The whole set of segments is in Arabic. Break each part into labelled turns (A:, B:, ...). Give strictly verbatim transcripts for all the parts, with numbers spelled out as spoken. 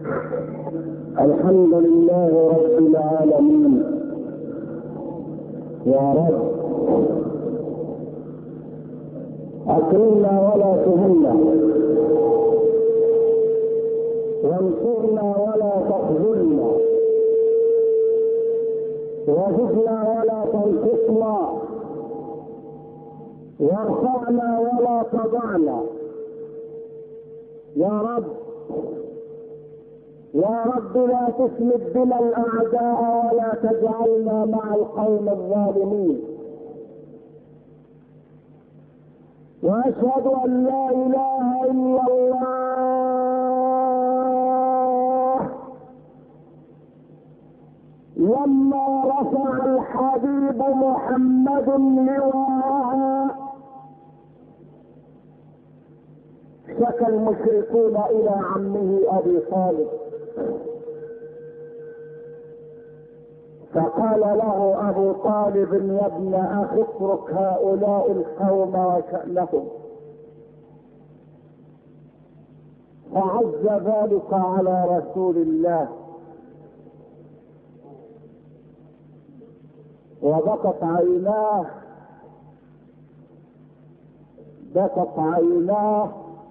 A: الحمد لله رب العالمين. يا رب اكرمنا ولا تهنا، وانصرنا ولا تخذلنا، وزدنا ولا تنقصنا، وارفعنا ولا تضعنا. يا رب يا رب لا تسلب بنا الاعداء ولا تجعلنا مع القوم الظالمين. واشهد ان لا اله الا الله. لما رفع الحبيب محمد لواءها شكى المشركون الى عمه ابي طالب، فقال له ابو طالب: يا ابن اخي اترك هؤلاء القوم وشأنهم. فعز ذلك على رسول الله، وبكت عيناه بكت عيناه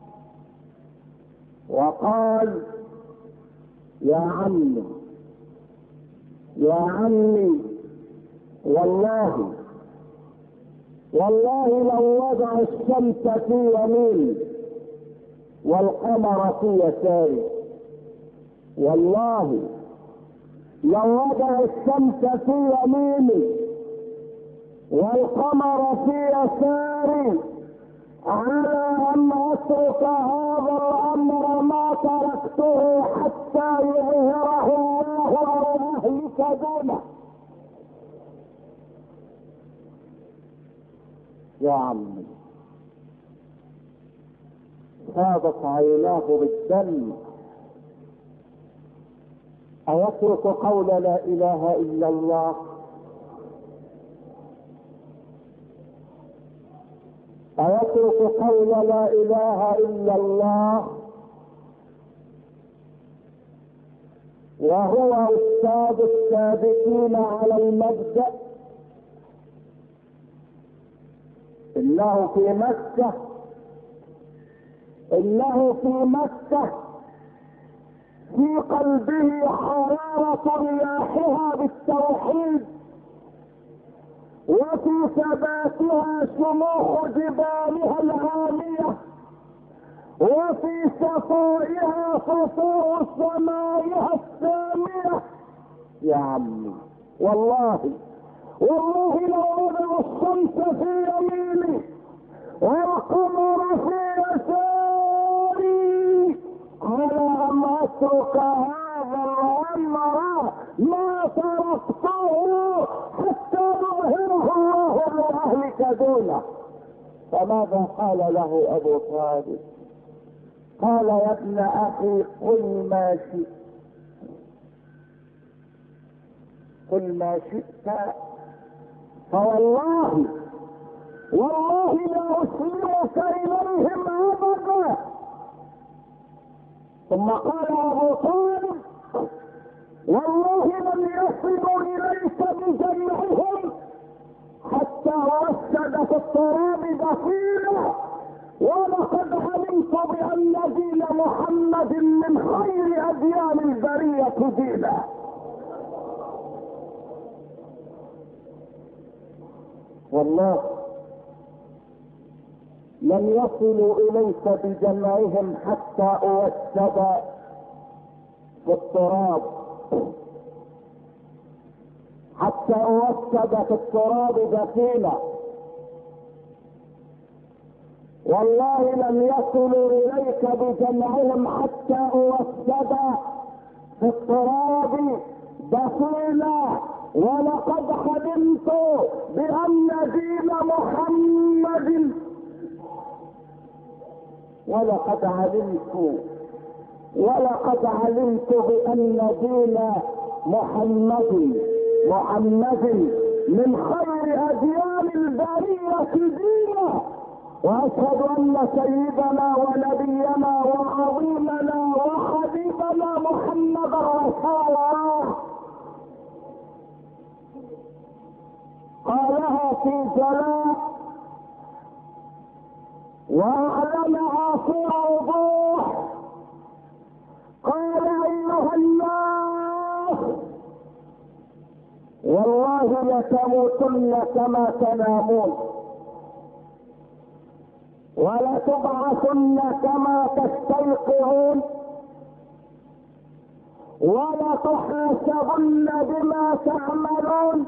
A: وقال: يا عمي يا عمي والله والله لو وضع الشمس في يميني والقمر في يساري، والله لو وضع الشمس في يميني والقمر في يساري على ان اترك هذا الامر ما تركته حتى يظهره الله او اهلك دونه. يا عمي فاضت عيناه بالدم. أيترك قول لا اله الا الله؟ أيترك قول لا اله الا الله وهو استاذ السابقين على المبدأ؟ انه في مكة انه في مكة في قلبه حرارة رياحها بالتوحيد، وفي ثباتها شموخ جبالها العالية، وفي صفائها فصول سمائها السامية. يا عمي والله والله لو وضع الشمس في يميني والقمر في يساري على ان اترك هذا الامر ما تركته حتى يظهره الله واهلك دونه. فماذا قال له ابو طالب؟ قال: يا ابن اخي قل ما شئت قل ما شئت، فوالله والله لا اسلمك اليهم ابدا. ثم قال ابو طالب: والله لم يصلوا اليك بجمعهم حتى وسد في التراب دفينا، ولقد علمت بان دين محمد من خير اديان البريه دينا. والله لم يصلوا اليك بجمعهم حتى اوسد في التراب حتى اوسد في التراب دفينا. والله لم يصلوا اليك بجمعهم حتى اوسد في التراب دفينا، ولقد علمت بان دين محمد ولقد علمت ولقد علمت بان دين محمد محمد من خير اديان البريه دينا. واشهد ان سيدنا ونبينا وعظيمنا وحبيبنا محمد محمد رسول الله قالها في جلاء واعلنها في وضوح. قال ايها الناس والله لتموتن كما تنامون ولتبعثن كما تستيقظون ولتحاسبن بما تعملون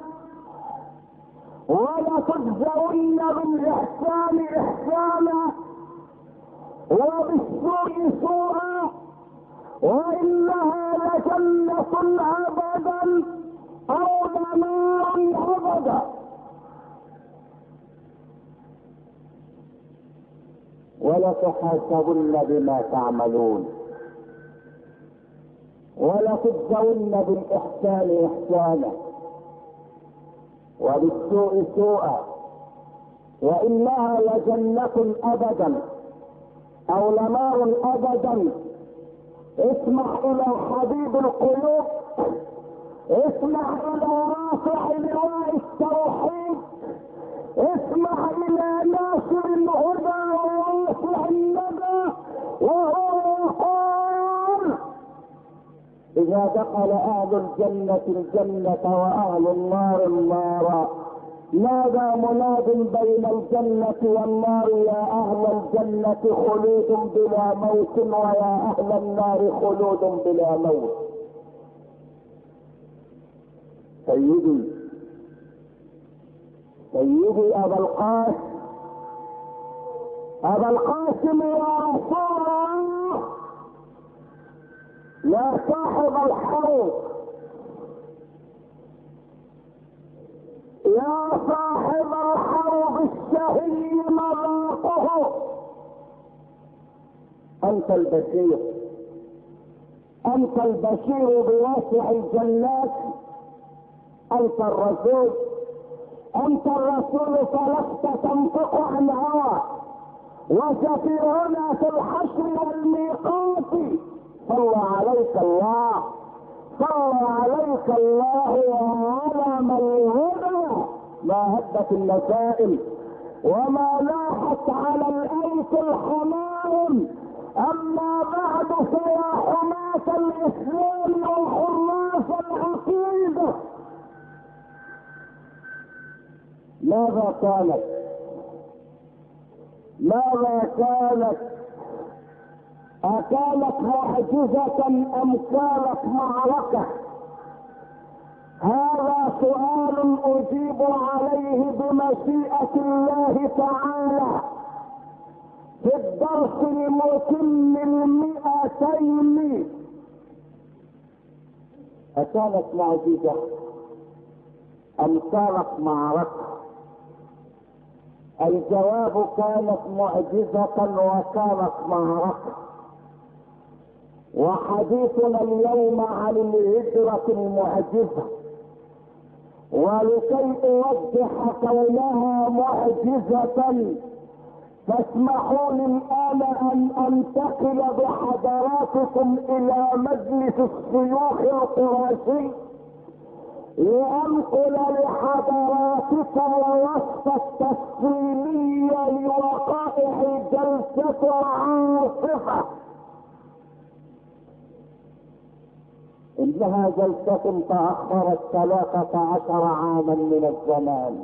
A: ولتجزون بالاحسان احسانا وبالسوء سوءا وانها لجنة ابدا او لنار ابدا. ولتحاسبن بما تعملون ولتجزون بالاحسان احسانا وبالسوء سوءا وانها لجنة ابدا او لنار ابدا. اسمع الى حبيب القلوب، اسمع الى رافع لواء التوحيد، اسمع الى ناصر الهدى ورافع الندى، وهو يقول اذا دخل اهل الجنة الجنة واهل النار النار نادى مناد بين الجنة والنار يا اهل الجنة خلود بلا موت ويا اهل النار خلود بلا موت. سيدي سيدي ابا القاسم ابا القاسم يا رسول الله يا صاحب الحوض يا صاحب الحوض الشهي مذاقه انت البشير انت البشير بواسع الجنات انت الرسول انت الرسول فلست تنطق عن هوى وسفيرنا في الحشر والميقات صلى عليك الله صلى عليك الله وعلى من الهدى ما هدت النسائم وما لاحت على الايس الحمام. اما بعد فيا حماة الاسلام وحراس العقيدة ماذا كانت ماذا كانت أكانت معجزة أم كانت معركة؟ هذا سؤال أجيب عليه بمشيئة الله تعالى في الدرس المتم المئتين. أكانت معجزة أم كانت معركة؟ الجواب كانت معجزة وكانت معركة. وحديثنا اليوم عن الهجرة المعجزة، ولكي اوضح كونها معجزة فاسمحوا لي الان ان انتقل بحضراتكم الى مجلس الشيوخ القرشي لانقل لحضراتكم الوصف التفصيلي لوقائع جلسة عاصفة. انها جلسة تأخرت ثلاثة عشر عاما من الزمان،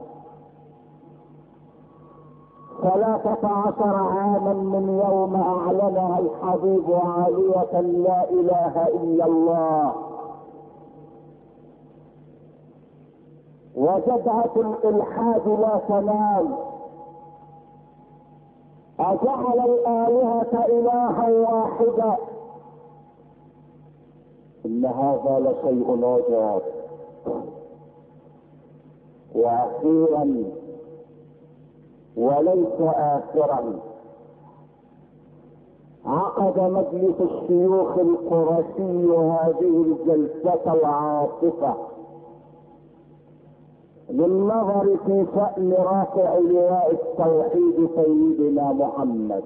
A: ثلاثة عشر عاما من يوم اعلنها الحبيب عالية لا اله الا الله. وجدعة الالحاد لا تنام. اجعل الالهة الها واحدا، ان هذا لشيء عجاب. واخيرا وليس اخرا عقد مجلس الشيوخ القرشي هذه الجلسة العاصفة للنظر في شأن رافع لواء التوحيد سيدنا محمد.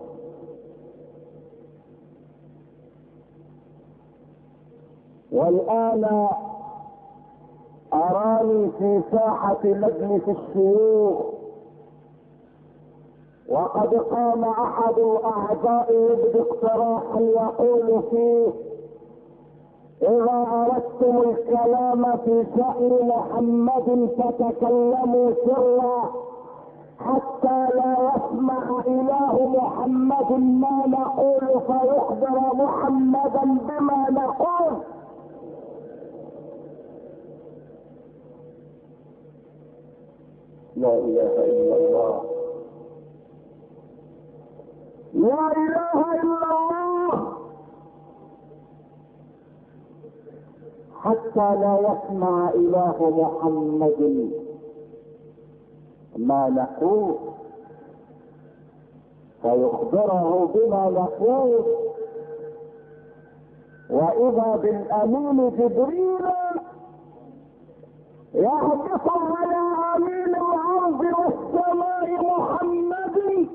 A: والآن أراني في ساحة مجلس الشيوخ، وقد قام أحد الأعضاء يبدي اقتراحا يقول فيه: إذا أردتم الكلام في شأن محمد فتكلموا سرا حتى لا يسمع إله محمد ما نقول فيخبر محمدا بما نقول. لا إله إلا الله، لا إله إلا الله، حتى لا يسمع إله محمد ما نقول فيخبره بما نقول. وإذا بالأمين جبريل يهبط على أمين الأرض والسماء محمد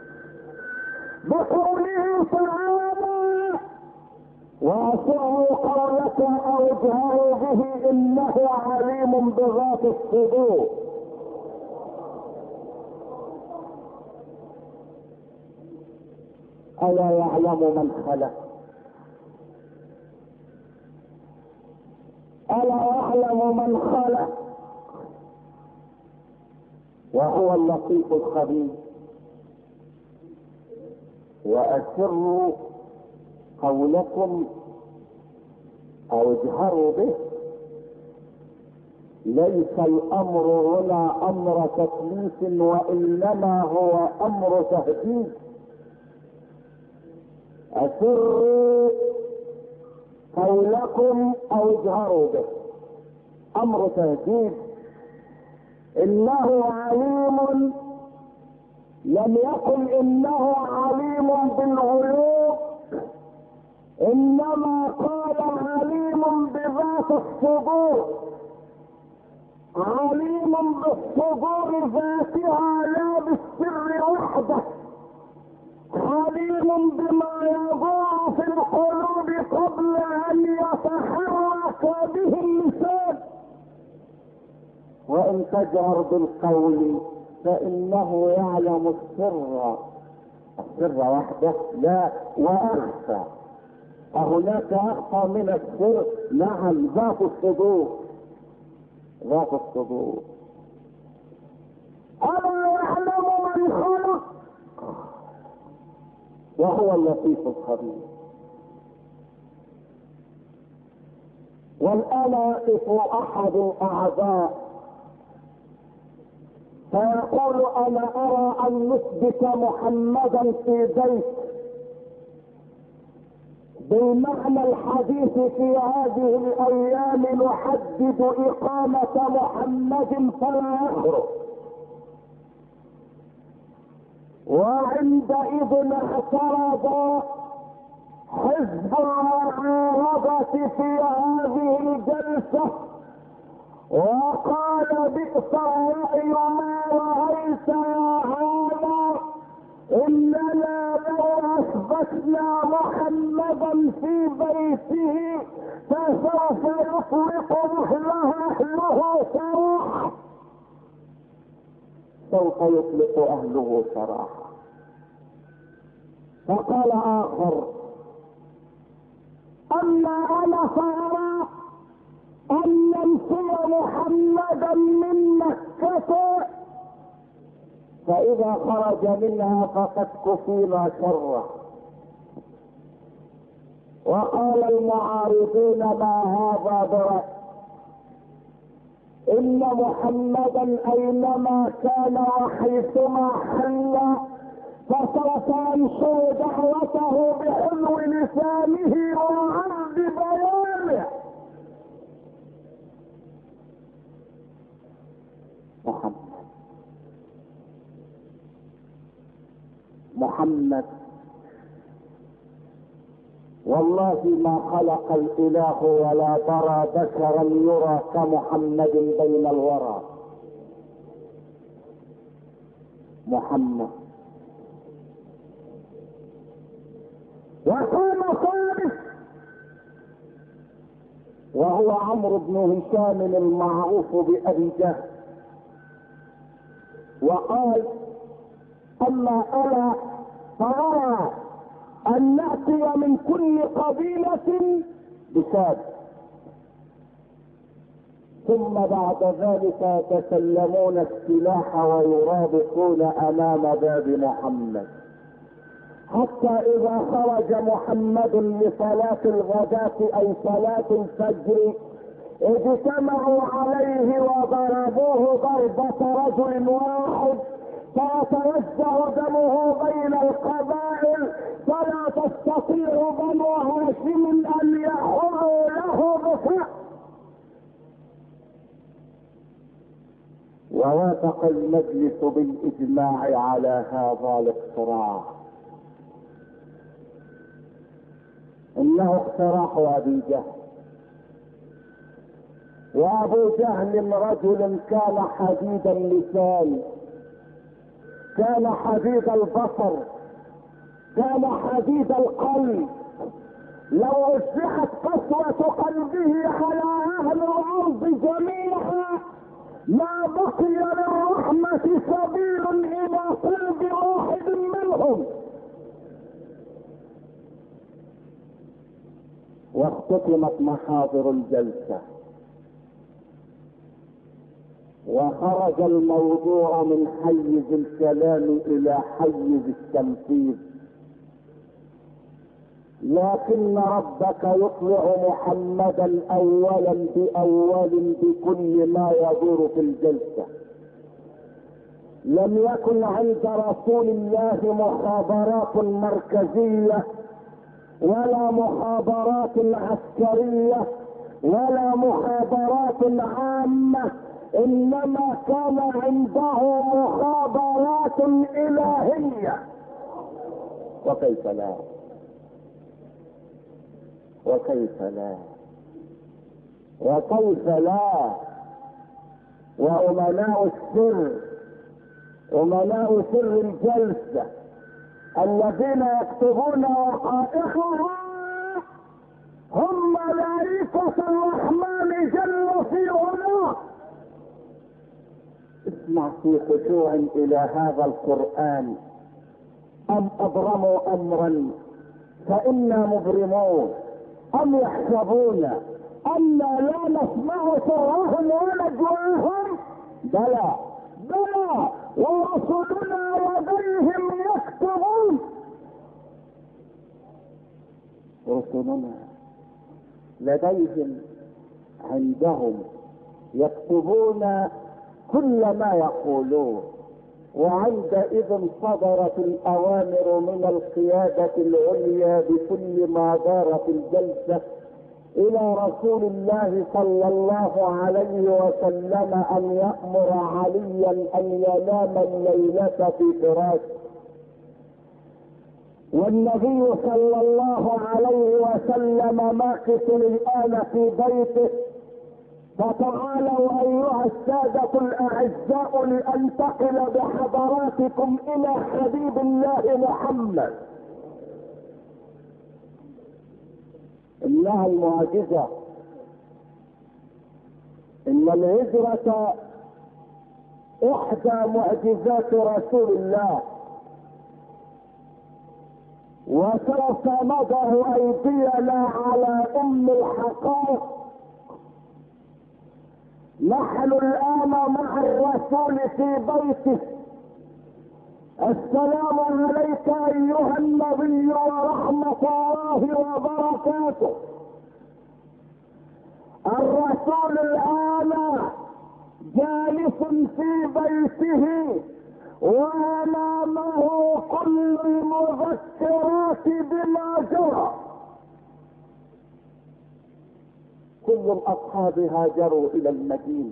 A: بقوله تعالى: وأسروا قولك أو اجهروا به إنه عليم بذات الصدور. ألا يعلم من خلق؟ ألا يعلم من خلق؟ وهو اللطيف الخبير. وأسروا قولكم أو اجهروا به. ليس الأمر هنا أمر تكليف، وإنما هو أمر تهديد. أسروا قولكم أو اجهروا به، أمر تهديد. إنه عليم، لم يقل إنه عليم بالغيوب، إنما قال عليم بذات الصدور، عليم بالصدور ذاتها لا بالسر وحده، عليم بما يدور في القلوب قبل أن يتحرك به اللسان. وإن تجهر بالقول فإنه يعلم السر، السر وحده لا، وأخفى. أهناك أخفى من السر؟ نعم، ذات الصدور، ذات الصدور. ألا يعلم من خلق وهو اللطيف الخبير. والآن يقف أحد الأعضاء فيقول: أنا أرى أن نثبت محمدا في بيت بالمعنى الحديث في هذه الأيام، نحدد إقامة محمد فلا يخرج. وعندئذ اعترض حزب المعارضة في هذه الجلسة وقال: بئس الرأي ما رأيت يا هذا، إننا لو أثبتنا محمدا في بيته فسوف يطلق مثله أهله سراحا، سوف يطلق أهله سراحا. فقال آخر: أما أنا فأرى أن ننفي محمدا من مكة، فإذا خرج منها فقد كفينا شره. وقال المعارضون: ما هذا برأي، إن محمدا أينما كان وحيثما حل فسوف ينشر دعوته بحلو لسانه وعرض بيانه. محمد محمد والله ما خلق الإله ولا ترى بشرا يرى كمحمد بين الورى. محمد. وكان صالح وهو عمرو بن هشام المعروف بأبي جهل، وقال: اما انا فارى ان نأتي من كل قبيلة بشاب، ثم بعد ذلك يتسلمون السلاح ويرابطون امام باب محمد، حتى اذا خرج محمد لصلاة الغداة اي صلاة الفجر اجتمعوا عليه وضربوه ضربة رجل واحد، فيتوزع دمه بين القبائل، فلا تستطيع بنو هاشم ان يحروا له بفعل. ووافق المجلس بالاجماع على هذا الاقتراح، انه اقتراح ابي جهل. وابو جهل رجل كان حديد اللسان، كان حديد البصر، كان حديد القلب، لو وزعت قسوة قلبه على اهل الارض جميعا ما بقي للرحمة سبيل الى قلب واحد منهم. واختتمت محاضر الجلسة، وخرج الموضوع من حيز الكلام الى حيز التنفيذ، لكن ربك يطلع محمدا اولا باول بكل ما يدور في الجلسة. لم يكن عند رسول الله مخابرات مركزية ولا مخابرات عسكرية ولا مخابرات عامة، انما كان عنده مخابرات الهية. وكيف لا وكيف لا وكيف لا وأمناء السر، أمناء سر الجلسة الذين يكتبون وقائعها هم ملائكة الرحمن جل في علاه. اسمع في خشوع الى هذا القرآن: ام ابرموا امرا فانا مبرمون، ام يحسبون انا لا نسمع سرهم ونجواهم، بلى بلى ورسلنا لديهم يكتبون. رسلنا لديهم عندهم يكتبون كل ما يقولون، وعندئذ صدرت الاوامر من القيادة العليا بكل ما دار في الجلسة الى رسول الله صلى الله عليه وسلم ان يأمر عليا ان ينام الليلة في فراشه. والنبي صلى الله عليه وسلم ماكث الان في بيته، فتعالوا ايها السادة الاعزاء لانتقل بحضراتكم الى حبيب الله محمد. انها المعجزة، ان الهجرة احدى معجزات رسول الله، وسوف نضع ايدينا على ام الحقائق. نحن الان مع الرسول في بيته. السلام عليك ايها النبي ورحمة الله وبركاته. الرسول الان جالس في بيته وامامه كل المذكرات بما جرى. كل الاصحاب هاجروا الى المدينة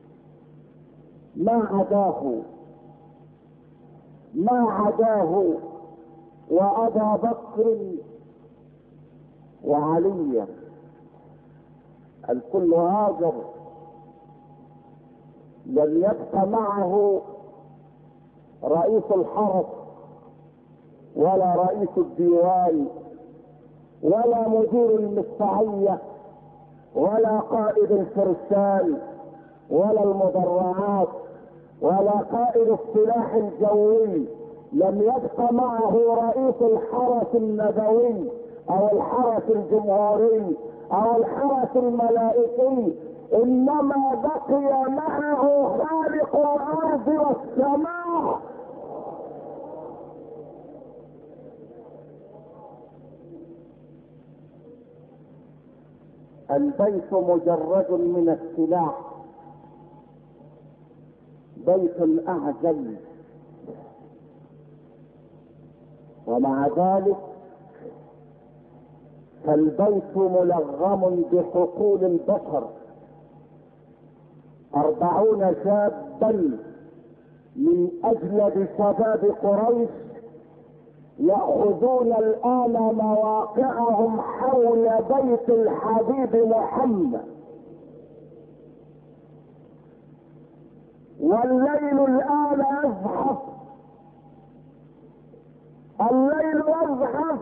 A: ما عداه ما عداه وابا بكر وعليا، الكل هاجر. لم يبق معه رئيس الحرس ولا رئيس الديوان ولا مدير المدفعية ولا قائد الفرسان ولا المدرعات ولا قائد السلاح الجوي، لم يبق معه رئيس الحرس النبوي او الحرس الجمهوري او الحرس الملائكي، انما بقي معه خالق الارض والسماء. البيت مجرد من السلاح، بيت اعجل، ومع ذلك فالبيت ملغم بحقول البشر. أربعون شابا من أجلد شباب قريش يأخذون الآن مواقعهم حول بيت الحبيب محمد، والليل الآن يزحف، الليل يزحف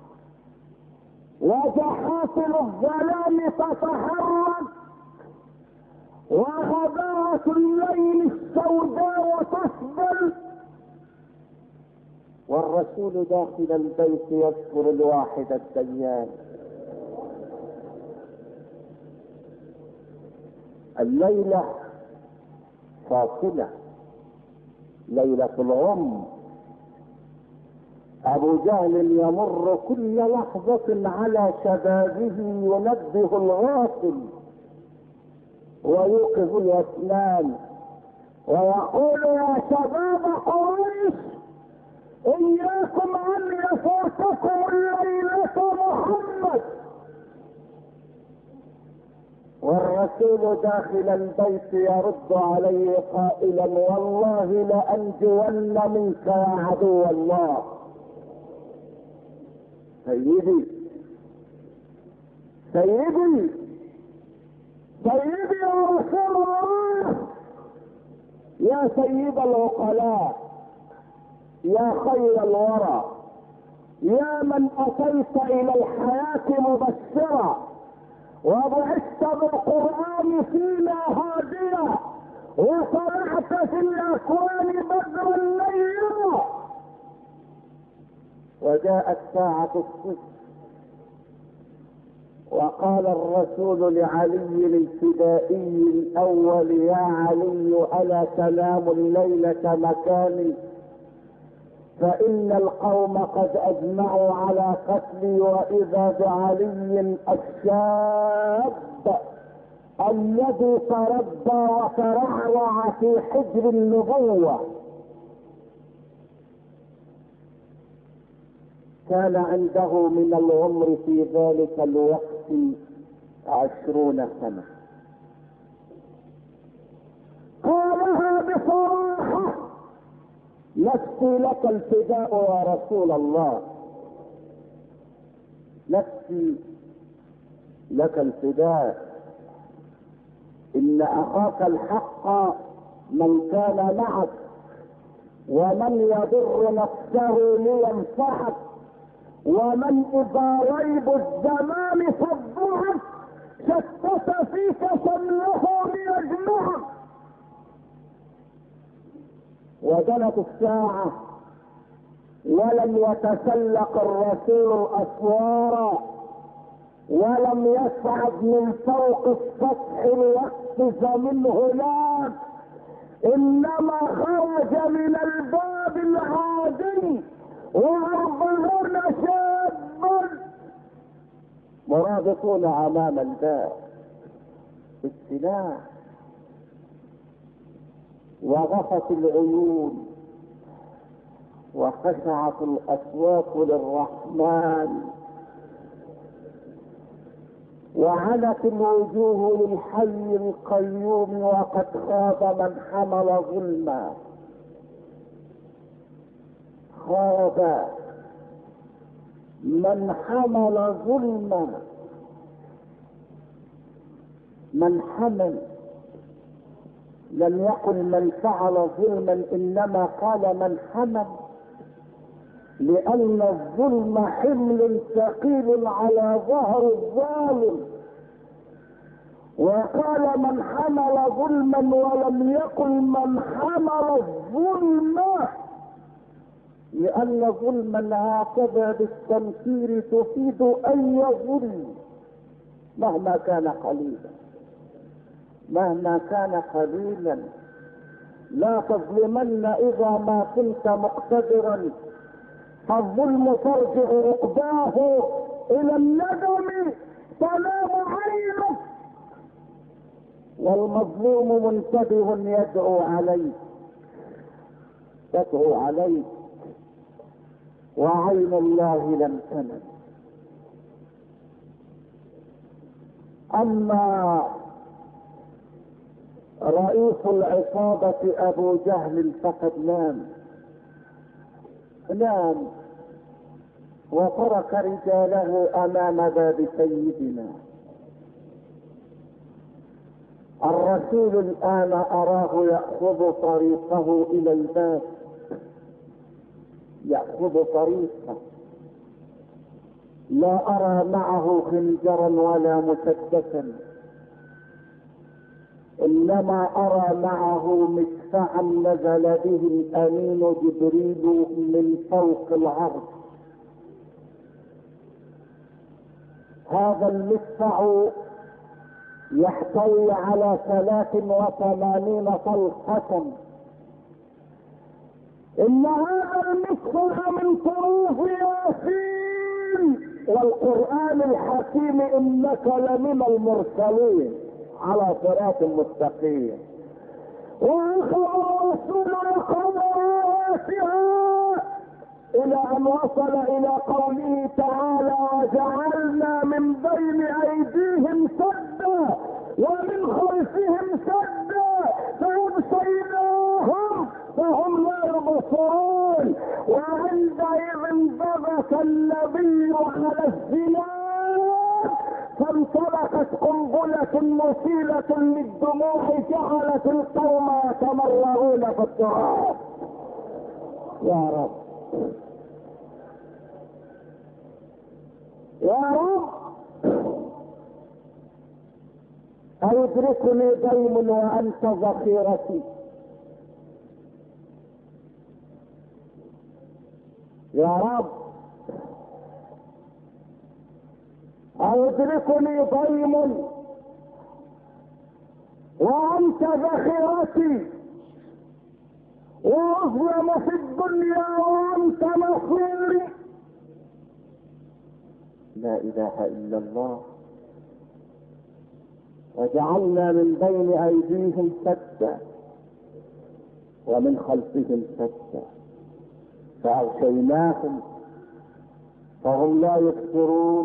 A: وجحافل الظلام تتحرك وغباءة الليل السوداء تسبل، والرسول داخل البيت يذكر الواحد الديان. الليلة فاصلة، ليلة الغم. ابو جهل يمر كل لحظة على شبابه ينبه الغافل ويوقظ الاسنان ويقول يا شباب قريش اياكم ان يفوتكم الليلة محمد. والرسول داخل البيت يرد عليه قائلا والله لأنجون منك يا عدو الله. سيدي سيدي سيدي يا رسول الله، يا سيد العقلاء، يا خير الورى، يا من اتيت الى الحياة مبشرا وبعثت بالقرآن فينا هاديا وطلعت في الاكوان بدرا ليلا، وجاءت ساعة الصدق وقال الرسول لعلي الفدائي الاول يا علي الا تنام الليلة مكاني فان القوم قد اجمعوا على قتلي، واذا بعلي الشاب الذي تربى وترعرع في حجر النبوة كان عنده من العمر في ذلك الوقت عشرون سنة. قالها بصراحة نفسي لك الفداء يا رسول الله، نفسي لك الفداء، ان اخاك الحق من كان معك ومن يضر نفسه لينفعك ومن اذا ريب الزمان صدعك شتت فيك شمله ليجمعك. ودنت الساعة ولم يتسلق الرسول الاسوار ولم يصعد من فوق السطح ليقفز من هناك، انما خرج من الباب العادي واربعون شابا مرابطون امام الباب بالسلاح، وغفت العيون وخشعت الاصوات للرحمن وعنت الوجوه للحي القيوم، وقد خاب من حمل ظلما، خاب من حمل ظلما. من حمل لم يقل من فعل ظلما، انما قال من حمل، لان الظلم حمل ثقيل على ظهر الظالم، وقال من حمل ظلما ولم يقل من حمل الظلم، لأن ظلما هكذا بالتنكير تفيد أي ظلم مهما كان قليلا، مهما كان قليلا. لا تظلمن إذا ما كنت مقتدرا، فالظلم ترجع عقباه إلى الندم تنام عينه، والمظلوم منتبه يدعو عليك يدعو عليك وعين الله لم تنم. أما رئيس العصابة أبو جهل فقد نام نام وترك رجاله أمام باب سيدنا الرسول. الآن أراه يأخذ طريقه إلى الباب، يأخذ طريقه، لا أرى معه خنجرا ولا مسدسا، إنما أرى معه مدفعا نزل به الأمين جبريل من فوق العرش. هذا المدفع يحتوي على ثلاث وثمانين طلقة. إن هذا المدفع من طروف ياسين والقرآن الحكيم، إنك لمن المرسلين على صراط مستقيم. وأخذ الرسول يقرأ آياتها إلى أن وصل إلى قوله تعالى: وجعلنا من بين أيديهم سدا ومن خلفهم سدا فأغشيناهم فهم لا يبصرون. وعندئذ بغت النبي على الزناد فانطلقت قنبلة مثيرة للدموع جعلت القوم يتمرغون في التراب. يا رب يا رب، أيدركني ديم وأنت ذخيرتي. يا رب أيدركني ديم وأنت ذخيرتي، وأظلم في الدنيا وأنت نصيري. لا إله إلا الله. وجعلنا من بين أيديهم سدا ومن خلفهم سدا فأغشيناهم فهم لا يبصرون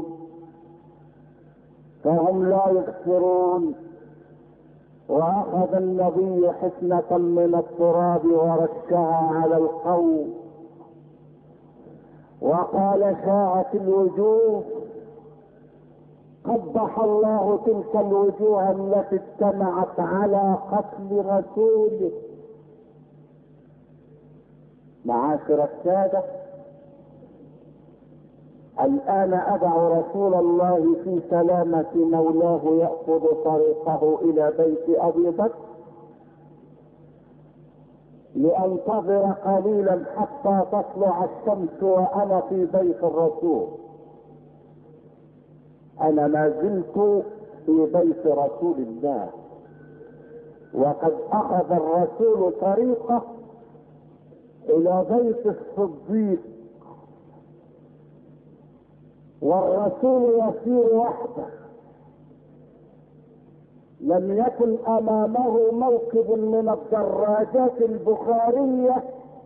A: فهم لا يبصرون. وأخذ النبي حسنة من التراب ورشها على القوم وقال: شاعت الوجوه، قبح الله تلك الوجوه التي اجتمعت على قتل رسوله. معاشر السادة، الآن أدع رسول الله في سلامة مولاه يأخذ طريقه إلى بيت أبي بكر لأنتظر قليلا حتى تطلع الشمس وأنا في بيت الرسول. أنا ما زلت في بيت رسول الله، وقد أخذ الرسول طريقه إلى بيت الصديق، والرسول يسير وحده، لم يكن امامه موكب من الدراجات البخارية،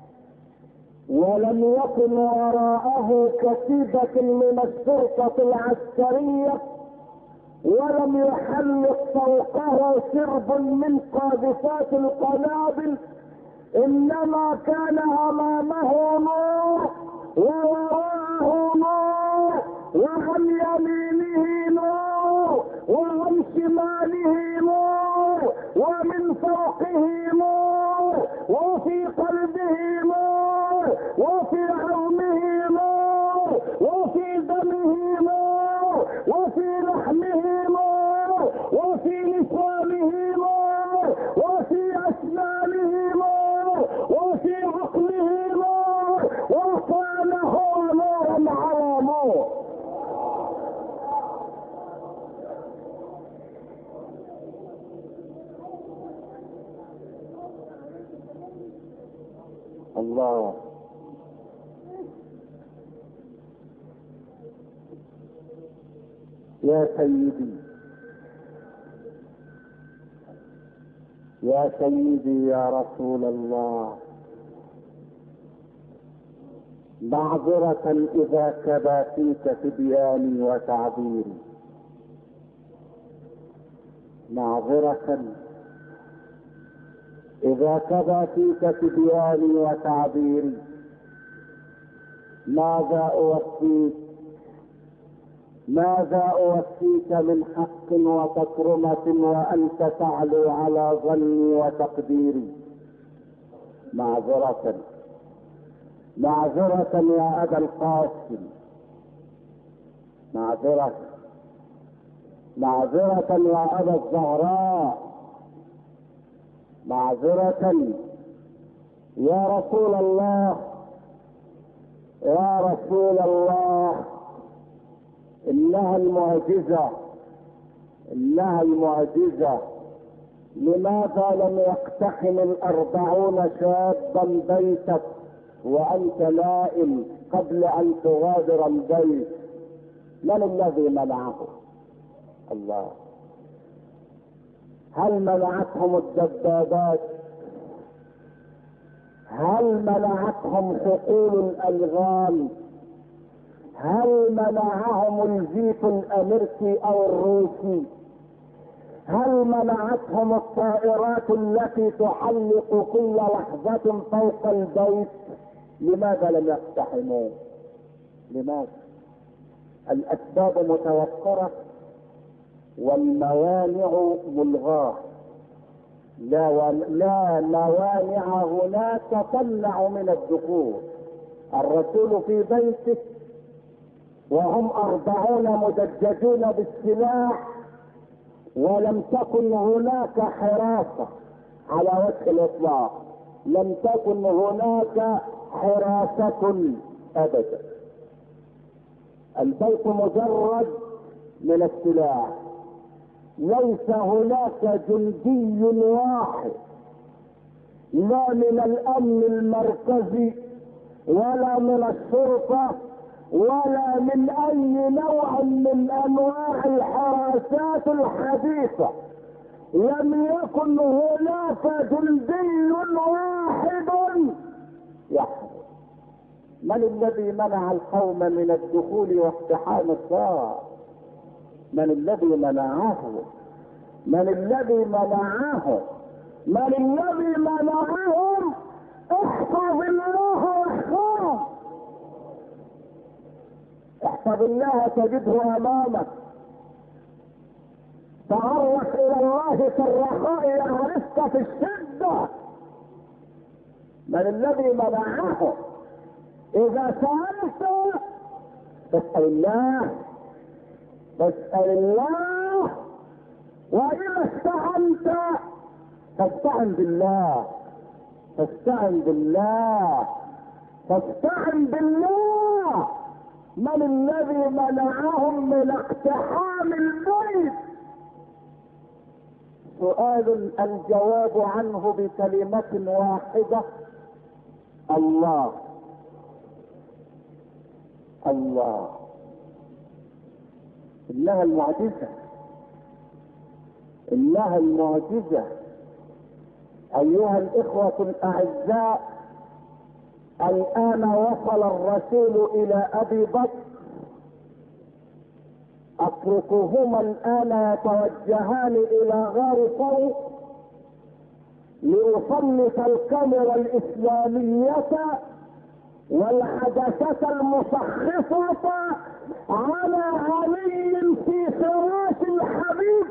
A: ولم يكن وراءه كتيبة من الشرطة العسكرية، ولم يحلق فوقه سرب من قاذفات القنابل، انما كان امامه نور ووراءه نور وعن يمينه نور وعن شماله نور ومن فوقه نور وفي قلبه نور وفي عظمه نور وفي دمه نور وفي لحمه نور وفي الله. يا سيدي يا سيدي يا رسول الله، معذرة إذا كبا فيك تبياني وتعبيري، معذرة إذا كبا فيك تبياني وتعبيري. ماذا أوفيك ماذا أوفيك من حق وتكرمة وأنت تعلو على ظني وتقديري؟ معذرة معذرة يا أبا القاسم، معذرة معذرة يا أبا الزهراء، معذرة يا رسول الله، يا رسول الله. إنها المعجزة إنها المعجزة لماذا لم يقتحم الأربعون شابا بيتك وأنت نائم قبل أن تغادر البيت؟ من الذي منعه؟ الله. هل منعتهم الدبابات؟ هل منعتهم حقول الألغام؟ هل منعهم الجيش الأمريكي أو الروسي؟ هل منعتهم الطائرات التي تحلق كل لحظة فوق البيت؟ لماذا لم يقتحموا؟ لماذا؟ الأسباب متوفرة والموانع ملغاة. لا, و... لا موانع هناك تمنع من الدخول. الرسول في بيته وهم أربعون مدججون بالسلاح، ولم تكن هناك حراسة على وجه الإطلاق، لم تكن هناك حراسة أبدا. البيت مجرد من السلاح، ليس هناك جندي واحد لا من الأمن المركزي ولا من الشرطة ولا من أي نوع من أنواع الحراسات الحديثة. لم يكن هناك جندي واحد يحرس. من الذي منع القوم من الدخول واقتحام الدار؟ من الذي منعه؟ من الذي منعه؟ من الذي منعهم؟ احفظ الله واحفظه، احفظ الله تجده امامك. تعرف الى الله في الرخاء يعرفك في الشده. من الذي منعه؟ اذا سألت فاسأل الله، فاسأل الله، واذا استعنت فاستعن بالله، فاستعن بالله، فاستعن بالله. من الذي منعهم من اقتحام البيت؟ سؤال الجواب عنه بكلمة واحدة: الله. الله. إنها المعجزة، إنها المعجزة. أيها الإخوة الأعزاء، الآن وصل الرسول إلى أبي بكر، أتركهما الآن يتوجهان إلى غار ثور ليسلط الكاميرا الإسلامية والعدسة المسخفة على علي في فراش الحبيب.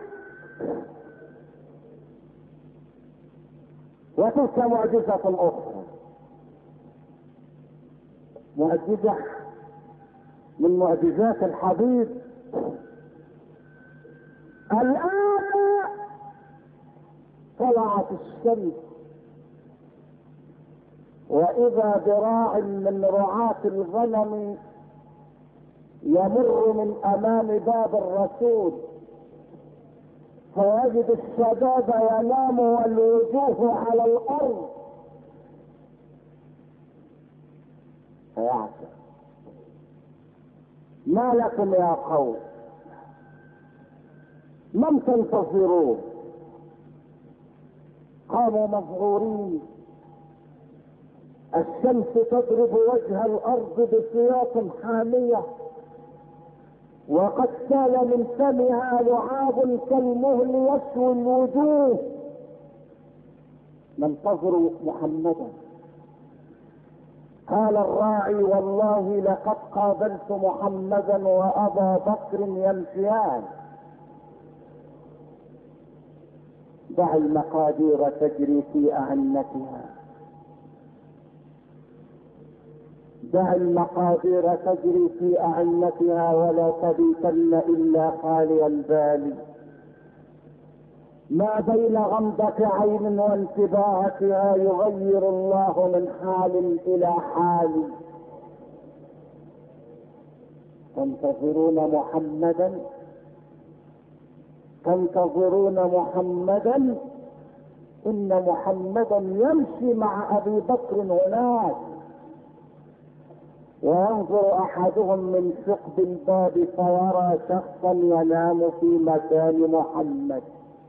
A: وتلك معجزة أخرى، معجزة من معجزات الحبيب. الآن طلعت الشمس، وإذا ذراع من رعاة الغنم يمر من أمام باب الرسول، فيجد الشباب ينام والوجوه على الأرض، فيعجب. ما لكم يا قوم؟ من تنتظرون؟ قاموا مذعورين. الشمس تضرب وجه الارض بسياط حامية، وقد سال من فمها لعاب كالمهل يشوي الوجوه. ننتظر محمدا. قال الراعي: والله لقد قابلت محمدا وابا بكر يمشيان. دع المقادير تجري في اعنتها، دع المقادير تجري في اعنتها، ولا تبيتن الا خالي البال. ما بين غمضة عين وانتباهتها يغير الله من حال الى حال. تنتظرون محمدا، تنتظرون محمدا. ان محمدا يمشي مع ابي بكر هناك، وينظر احدهم من ثقب الباب فيرى شخصا ينام في مكان محمد،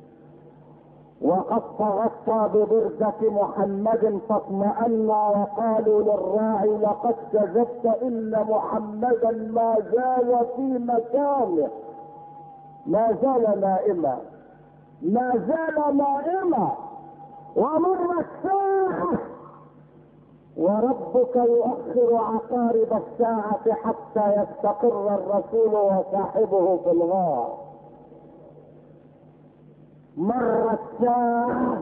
A: وقد تغطى ببردة محمد فاطمأنا وقالوا للراعي: لقد كذبت، ان محمدا ما زال في مكانه، ما زال نائما، ما زال نائما. ومرت ساعة وربك يؤخر عقارب الساعة حتى يستقر الرسول وصاحبه في الغار. مرت ساعة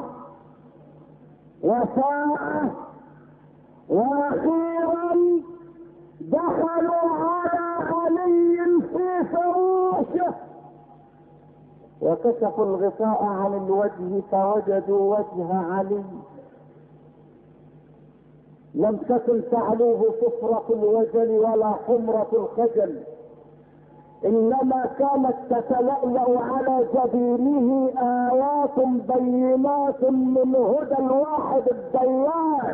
A: وساعة، واخيرا دخلوا على علي في فراشه وكشفوا الغطاء عن الوجه فوجدوا وجه علي. لم تكن تعلوه صفرة الوجل ولا حمرة الخجل، انما كانت تتلألأ على جبينه آيات بينات من هدى الواحد الديان.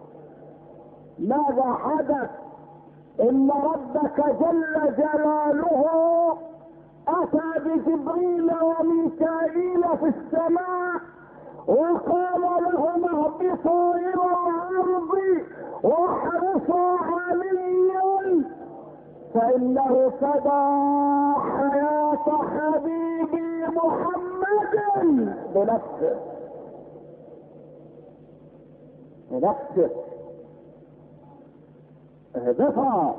A: ماذا حدث؟ ان ربك جل جلاله اتى بجبريل وميكائيل في السماء وقال لهم: اهبطوا الى الارض واحرسوا عليا فانه فدى حياة حبيبي محمد بنفسه بنفسه. اهبطا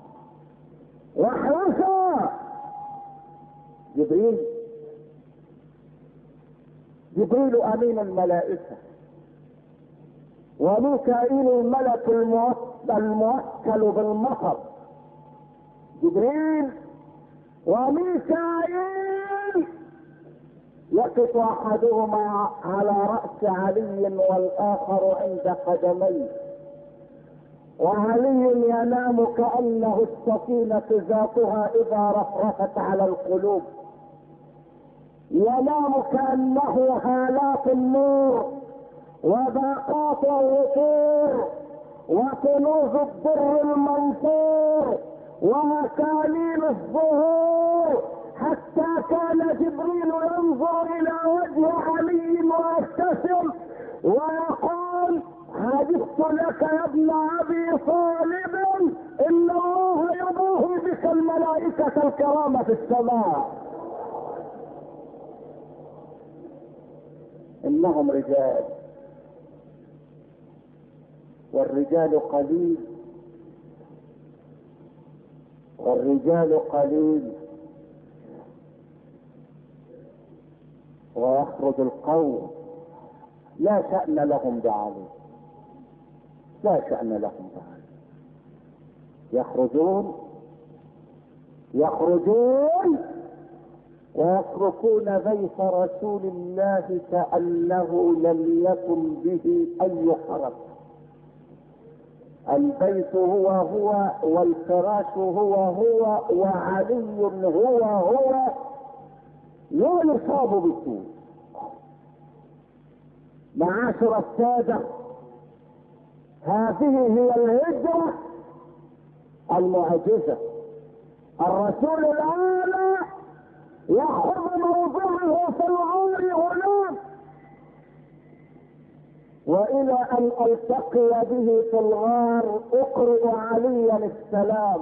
A: واحرسا. جبريل جبريل امين الملائكة، وميكائيل الملك الموكل بالمطر. جبريل وميكائيل يقف احدهما على رأس علي والاخر عند قدميه، وعلي ينام كأنه السفينة ذاتها اذا رفرفت على القلوب، ينام كأنه هالات النور وباقات الوقور وكنوز الدر المنثور ومكاليل الظهور، حتى كان جبريل ينظر الى وجه علي ويبتسم ويقول: عجبت لك يا ابن ابي طالب، ان الله يبوه بك الملائكة الكرام في السماء. انهم رجال، والرجال قليل، والرجال قليل، ويخرج القوم لا شأن لهم بعلي، لا شأن لهم بعلي. يخرجون يخرجون ويتركون بيت رسول الله كأنه لم يكن به اي حرج. البيت هو هو، والفراش هو هو، وعلي هو هو، لا يصاب بسوء. معاشر السادة، هذه هي الهجرة المعجزة. الرسول الآن يأخذ موضعه في الغار هناك، وإلى أن ألتقي به في الغار أقرئ عليا السلام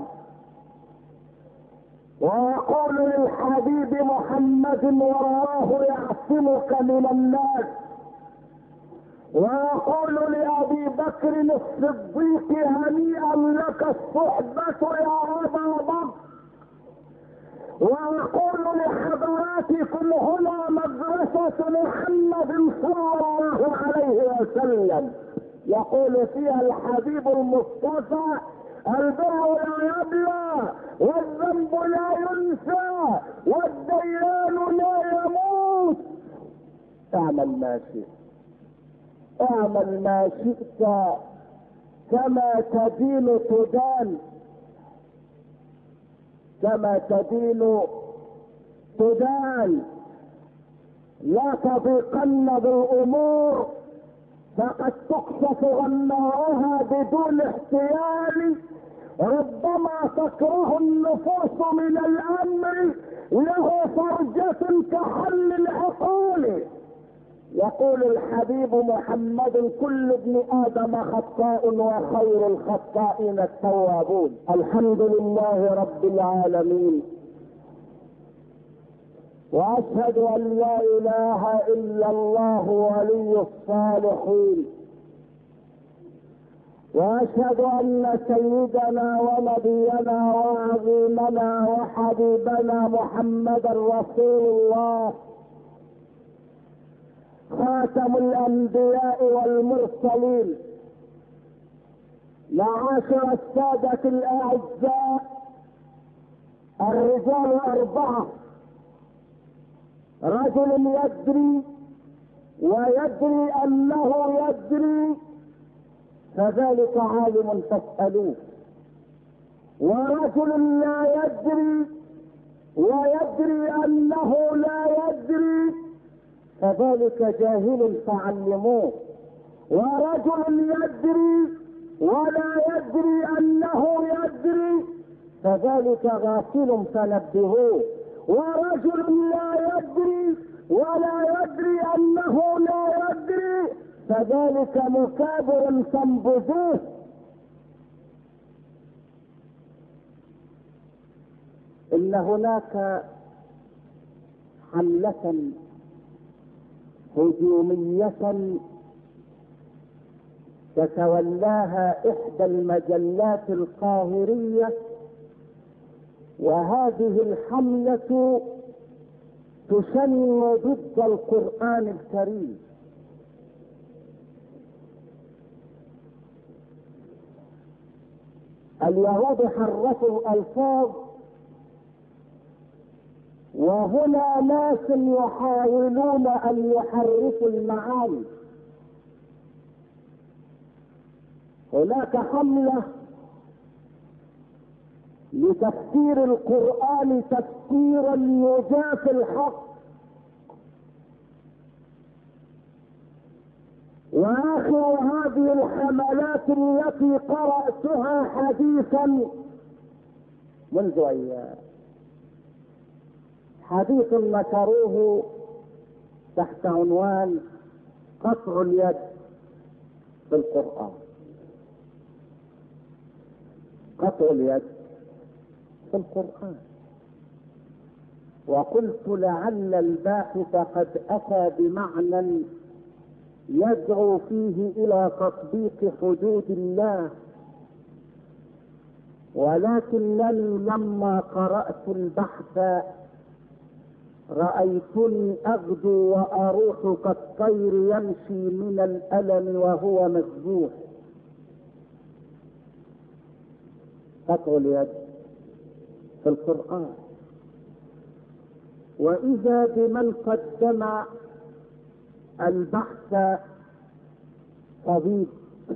A: ويقول للحبيب محمد والله يعصمك من الناس، ويقول لأبي بكر الصديق هنيئا لك الصحبة يا أبا بكر، ويقول لحضراتكم هنا مدرسة محمد صلى الله عليه وسلم. يقول فيها الحبيب المصطفى البر لا يبلى والذنب لا ينسى والديان لا يموت. اعمل ما شئت، اعمل ما شئت كما تدين تدان، كما تدين تدان. لا تضيقن بالامور فقد تكشف غماؤها بدون احتيال. ربما تكره النفوس من الامر له فرجة كحل العقول. يقول الحبيب محمد كل ابن ادم خطاء وخير الخطائين التوابون. الحمد لله رب العالمين، واشهد ان لا اله الا الله ولي الصالحين، واشهد ان سيدنا ونبينا وعظيمنا وحبيبنا محمدا رسول الله خاتم الانبياء والمرسلين. معاشر السادة الاعزاء، الرجال اربعة: رجل يدري ويدري انه يدري فذلك عالم فاسألوه، ورجل لا يدري ويدري انه لا يدري فذلك جاهل فعلموه، ورجل يدري ولا يدري انه يدري فذلك غافل فنبهوه، ورجل لا يدري ولا يدري انه لا يدري فذلك مكابر فانبذوه. ان هناك حملة هجومية تتولاها احدى المجلات القاهرية، وهذه الحملة تشن ضد القرآن الكريم. اليهود حرفوا الألفاظ، وهنا ناس يحاولون ان يحرفوا المعاني. هناك حملة لتفسير القرآن تفسيرا يجافي الحق، واخر هذه الحملات التي قرأتها حديثا منذ ايام، حديث نشروه تحت عنوان قطع اليد في القرآن. قطع اليد في القرآن. وقلت لعل الباحث قد اتى بمعنى يدعو فيه الى تطبيق حدود الله، ولكنني لما قرأت البحث رأيتني أغدو وأروح كالطير يمشي من الألم وهو مذبوح. قطع اليد في القرآن. وإذا بمن قدم البحث طبيب،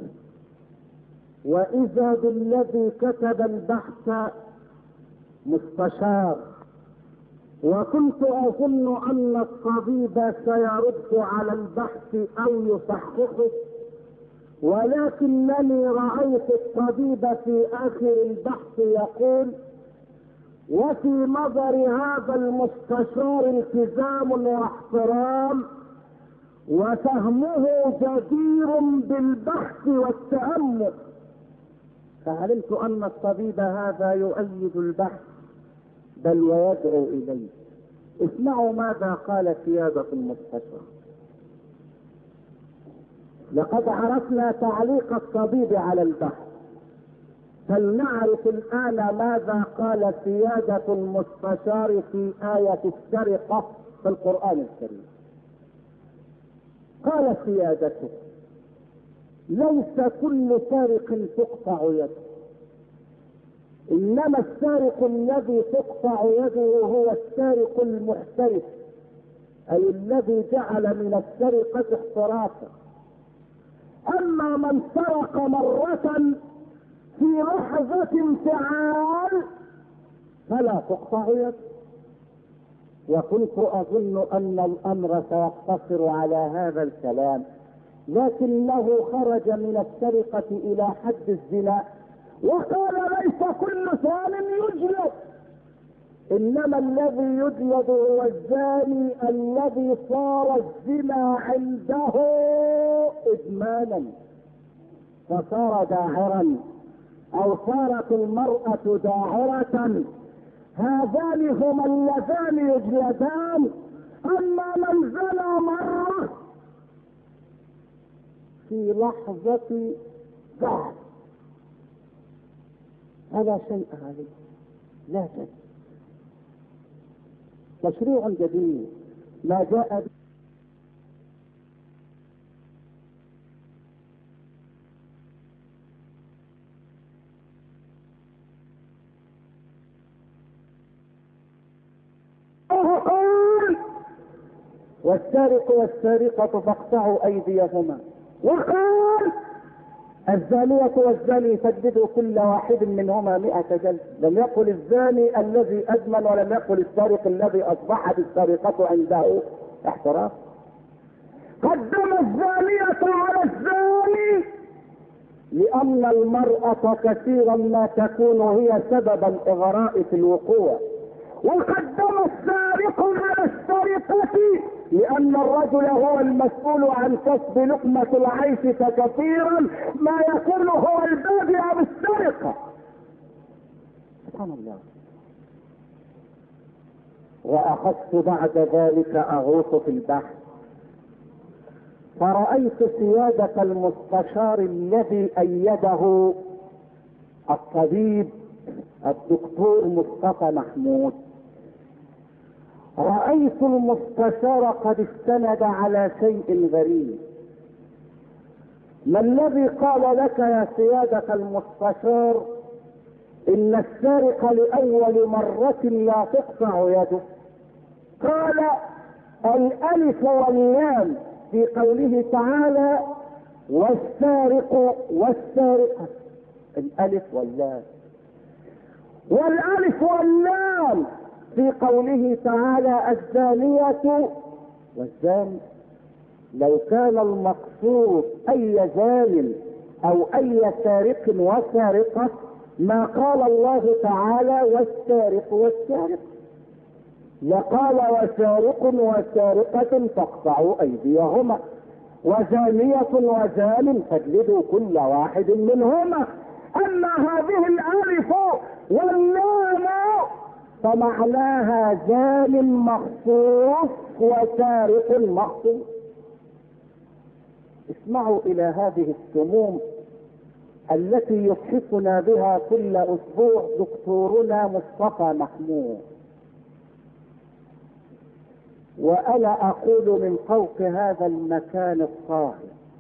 A: وإذا بالذي كتب البحث مستشار، وكنت اظن ان الطبيب سيرد على البحث او يصححه، ولكنني رأيت الطبيب في آخر البحث يقول: وفي نظر هذا المستشار التزام واحترام، وفهمه جدير بالبحث والتأمل. فعلمت أن الطبيب هذا يؤيد البحث بل ويدعو إليه. اسمعوا ماذا قال سيادة المستشار. لقد عرفنا تعليق الطبيب على البحث، فلنعرف الآن ماذا قال سيادة المستشار في آية السرقة في القرآن الكريم. قال سيادته: ليس كل سارق تقطع يده، إنما السارق الذي تقطع يده هو السارق المحترف، أي الذي جعل من السرقة احترافا. أما من سرق مرة في لحظة انفعال فلا تقطع يده. وكنت أظن أن الأمر سيقتصر على هذا الكلام، لكنه خرج من السرقة إلى حد الزنا وقال: ليس كل ثان يجلد، إنما الذي يجلد هو الزاني الذي صار الزنا عنده إدمانا فصار داعرا، أو صارت المرأة داعرة. هذان هما اللذان يجلدان. أما من زنى مرة في لحظة ضعف هذا شيء عليه، لا شيء. تشريع جديد ما جاء والسارق والسارقة فاقطعوا أيديهما، وقال: الزانية والزاني فجلدوا كل واحد منهما مئة جلد. لم يقل الزاني الذي أدمن، ولم يقل السارق الذي أصبحت السرقة عنده احتراف. قدم الزانية على الزاني لأن المرأة كثيرا ما تكون هي سبب الإغراء في الوقوع، وقدم السارق على السرقة لأن الرجل هو المسؤول عن كسب لقمة العيش، فكثيرا ما يكون هو البادئ بالسرقة. سبحان الله. وأخذت بعد ذلك أغوص في البحث، فرأيت سيادة المستشار الذي أيده الطبيب الدكتور مصطفى محمود. رأيت المستشار قد استند على شيء غريب. ما الذي قال لك يا سيادة المستشار إن السارق لأول مرة لا تقطع يده؟ قال: الألف واللام في قوله تعالى: والسارق والسارقة. الألف واللام، والألف واللام في قوله تعالى: الزانية والزاني. لو كان المقصود أي زان أو أي سارق وسارقة ما قال الله تعالى: والسارق والسارقة، لقال: وسارق وسارقة فاقطعوا أيديهما، وزانية وزان فاجلدوا كل واحد منهما. أما هذه الألف واللام فمعناها زان مخصوص وسارق مخصوص. اسمعوا إلى هذه السموم التي يبحثنا بها كل أسبوع دكتورنا مصطفى محمود. وأنا أقول من فوق هذا المكان الطاهر: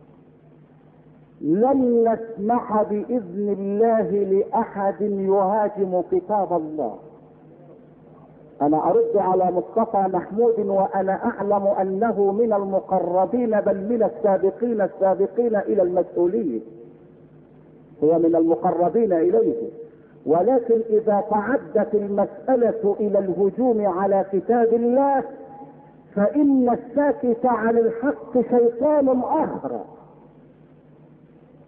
A: لن نسمح بإذن الله لأحد يهاجم كتاب الله. أنا أرد على مصطفى محمود وأنا أعلم أنه من المقربين بل من السابقين السابقين إلى المسؤولية، هو من المقربين إليه. ولكن إذا تعدت المسألة إلى الهجوم على كتاب الله فإن الساكت عن الحق شيطان آخر.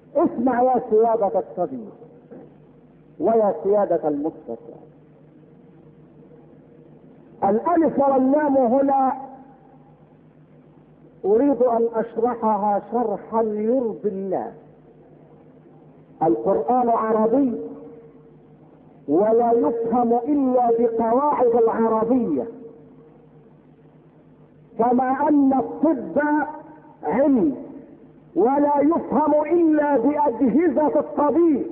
A: اسمع يا سيادة الطبيب ويا سيادة المستشار، الألف واللام هنا أريد أن أشرحها شرحا يرضي الله. القرآن عربي ولا يفهم إلا بقواعد العربية، كما أن الطب علم ولا يفهم إلا بأجهزة الطبيب.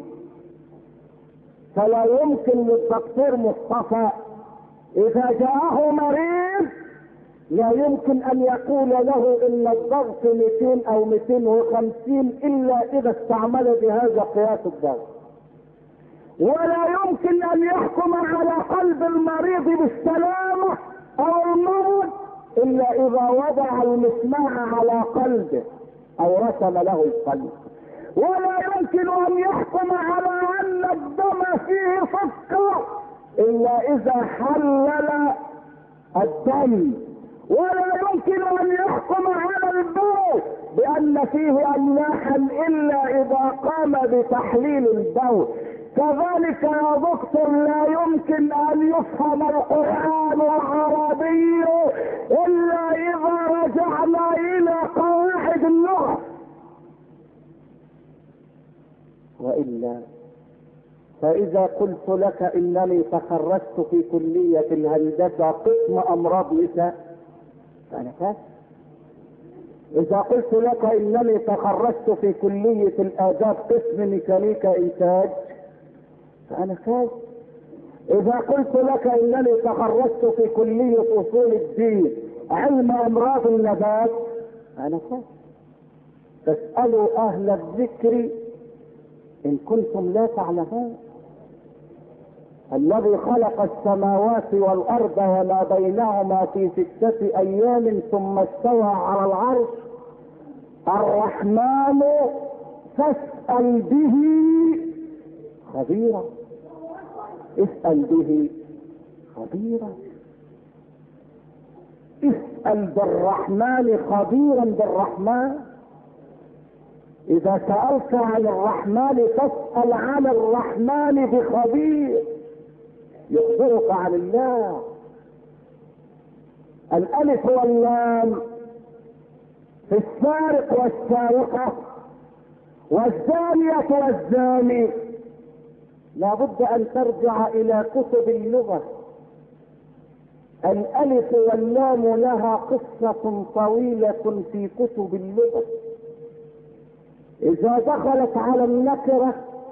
A: فلا يمكن للدكتور مصطفى إذا جاءه مريض لا يمكن أن يقول له إن الضغط مئتين أو مئتين وخمسين إلا إذا استعمل جهاز قياس الضغط، ولا يمكن أن يحكم على قلب المريض بالسلامة أو المرض إلا إذا وضع المسمار على قلبه أو رسم له القلب، ولا يمكن أن يحكم على أن الدم فيه سكر إلا إذا حلل الدم، ولا يمكن أن يحكم على البول بأن فيه أملاحا إلا إذا قام بتحليل البول. كذلك يا دكتور لا يمكن أن يفهم القرآن العربي إلا إذا رجعنا إلى قواعد اللغة، وإلا فإذا قلت لك إنني تخرجت في كلية الهندسة قسم أمراض نساء فأنا كافر. إذا قلت لك إنني تخرجت في كلية الآداب قسم ميكانيكا إنتاج فأنا كافر. إذا قلت لك إنني تخرجت في كلية أصول الدين علم أمراض النبات فأنا كافر. فاسألوا أهل الذكر إن كنتم لا تعلمون. الذي خلق السماوات والأرض وما بينهما في ستة أيام ثم استوى على العرش الرحمن فاسأل به خبيرا. اسأل به خبيرا، اسأل بالرحمن خبيرا بالرحمن. إذا سألت عن الرحمن فاسأل عن الرحمن بخبير يخبرك عن الله. الألف واللام في السارق والسارقة والزانية والزاني لابد أن ترجع إلى كتب اللغة. الألف واللام لها قصة طويلة في كتب اللغة. إذا دخلت على النكرة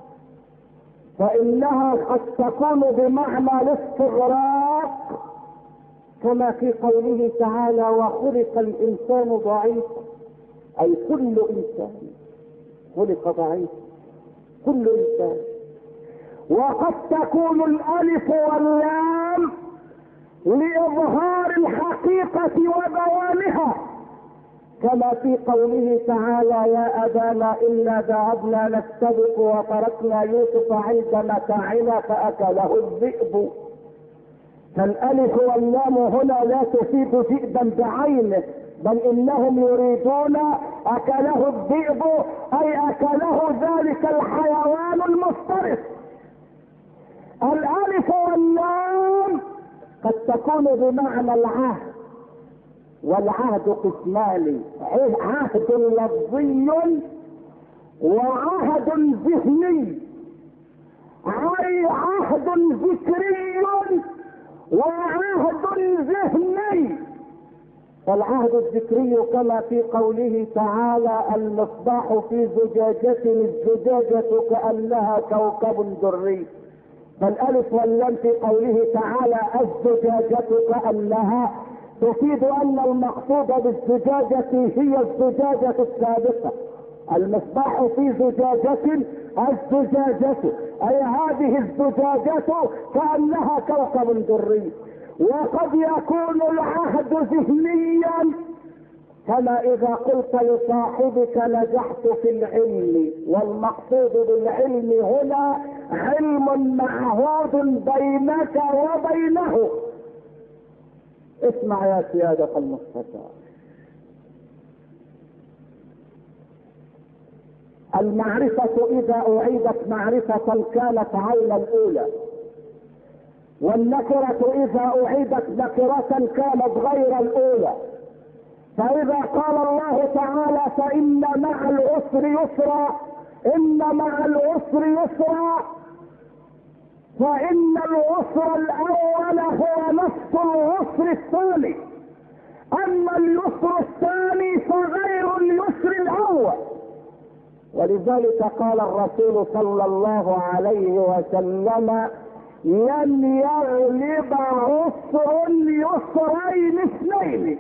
A: فإنها قد تكون بمعنى الاستغراق، كما في قوله تعالى وخلق الإنسان ضعيفا، أي كل إنسان خلق ضعيفا، كل إنسان. وقد تكون الألف واللام لإظهار الحقيقة وبيانها، كما في قوله تعالى يا أبانا إنا ذهبنا نستبق وتركنا يوسف عند متاعنا فأكله الذئب. فالألف واللام هنا لا تفيد ذئبا بعينه، بل إنهم يريدون أكله الذئب أي أكله ذلك الحيوان المفترس. الألف واللام قد تكون بمعنى العهد، والعهد قسمان، عهد لفظي وعهد ذهني، أي عهد ذكري وعهد ذهني. فالعهد الذكري كما في قوله تعالى المصباح في زجاجة الزجاجة كأنها كوكب دري. فالألف واللام في قوله تعالى الزجاجة كأنها تفيد أن المقصود بالزجاجة هي الزجاجة السابقة. المصباح في زجاجة الزجاجة أي هذه الزجاجة كأنها كوكب دري. وقد يكون العهد ذهنيا، كما إذا قلت لصاحبك نجحت في العلم، والمقصود بالعلم هنا علم معهود بينك وبينه. اسمع يا سيادة المستشار، المعرفة اذا اعيدت معرفة كانت عين الاولى، والنكرة اذا اعيدت نكرة كانت غير الاولى. فاذا قال الله تعالى فان مع العسر يسرا، ان مع العسر يسرا، فان العسر الاول هو نفس العسر الثاني، اما اليسر الثاني فغير اليسر الاول. ولذلك قال الرسول صلى الله عليه وسلم لن يغلب عسر يسرين اثنين،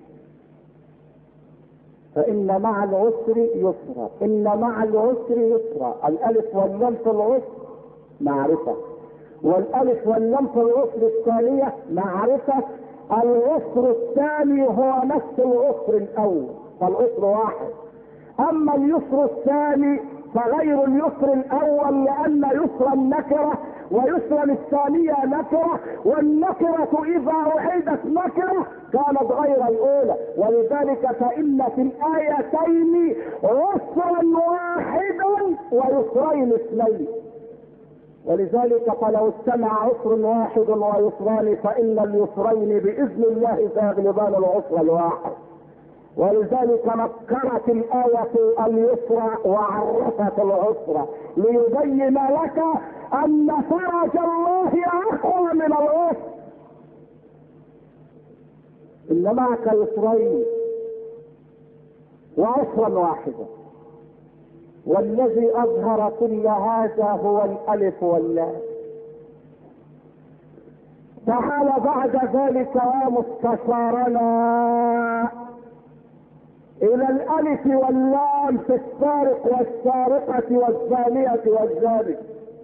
A: فإن مع العسر يسرا، إن مع العسر يسرا. الألف واللام في العسر معرفة، والألف واللام في العسر الثانية معرفة. العسر الثاني هو نفس العسر الأول، فالعسر واحد. أما اليسر الثاني فغير اليسر الأول، لأن يسر النكرة ويسر الثانية نكرة، والنكرة إذا أعيدت نكرة كانت غير الأولى. ولذلك فإن في الآيتين عسرا واحدا ويسرين اثنين. ولذلك فلو اجتمع عسر واحد ويسران فإن اليسرين بإذن الله سيغلبان العسر الواحد. ولذلك نكرت الآية اليسرى وعرفت العسرى ليبين لك أن فرج الله أقوى من العسر. إن معك يسرين وعسرا واحدا، والذي أظهر كل هذا هو الألف واللام. تعال بعد ذلك يا مستشارنا الى الالف واللام في السارق والسارقة والزانية والزاني.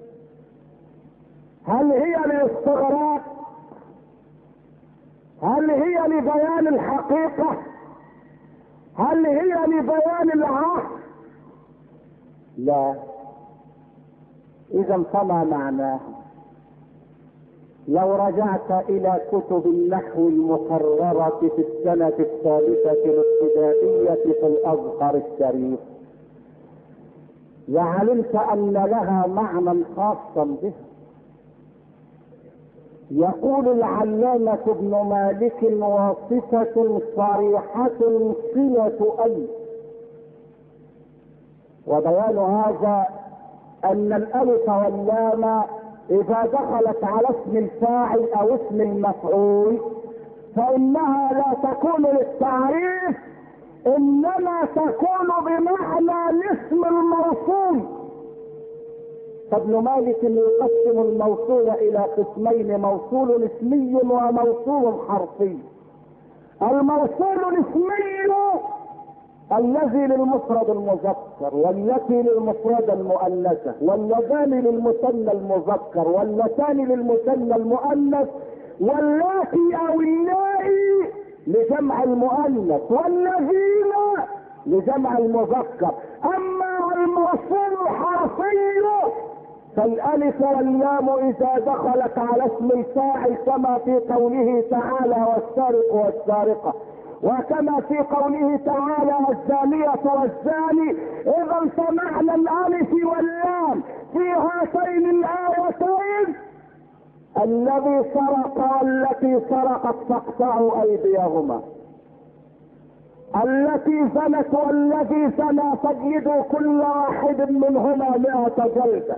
A: هل هي للاستغراق؟ هل هي لبيان الحقيقة؟ هل هي لبيان العهد؟ لا. اذا فما معناها؟ لو رجعت الى كتب النحو المقررة في السنة الثالثة الابتدائية في الازهر الشريف لعلمت ان لها معنى خاصا بها. يقول العلامة ابن مالك وصفة صريحة صلة أي، وبيان هذا ان الالف واللام اذا دخلت على اسم الفاعل او اسم المفعول فانها لا تكون للتعريف، انما تكون بمعنى الاسم الموصول. فابن مالك يقسم الموصول الى قسمين: موصول اسمي وموصول حرفي. الموصول الاسمي الذي للمفرد المذكر، والتي للمفرد المؤنثة، واللذان للمثنى المذكر، واللتان للمثنى المؤنث، واللاتي او اللائي لجمع المؤنث، والذين لجمع المذكر. اما الموصول الحرفي فالالف واللام اذا دخلت على اسم الفاعل كما في قوله تعالى والسارق والسارقة، وكما في قوله تعالى الزانية والزاني. اذا فمعنى الالف واللام في هاتين الايتين الذي سرق والتي سرقت فاقطعوا ايديهما، التي زنت والذي زنى فاجلدوا كل واحد منهما مئة جلدة.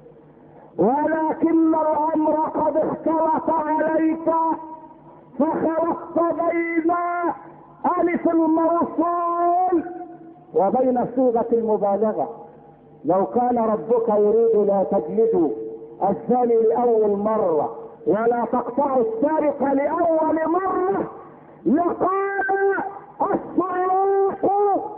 A: ولكن الامر قد اختلط عليك فخلطت بين الف الموصول وبين صيغة المبالغة. لو كان ربك يريد لا تجلدوا الزاني لاول مرة ولا تقطعوا السارق لاول مرة لقال السراق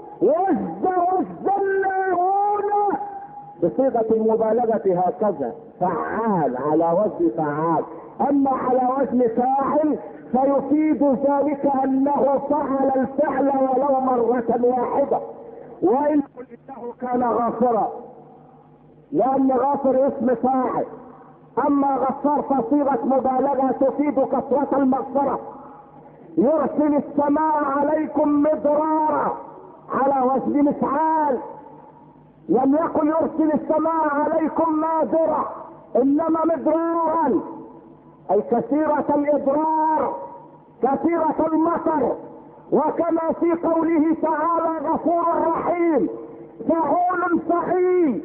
A: والزناهون بصيغة المبالغة هكذا، فعال على وزن فعال. اما على وزن فاعل فيفيد ذلك انه فعل الفعل ولو مرة واحدة. وإن انه كان غافرا، لان غافر اسم فاعل. اما غفار فصيغة مبالغة تفيد كثرة المغفرة. يرسل السماء عليكم مدرارا على وزن مفعال، لم يقل يرسل السماء عليكم مادرة، انما مدرارا، اي كثيرة الاضرار كثيرة المطر. وكما في قوله تعالى غفور رحيم فعول فعيل.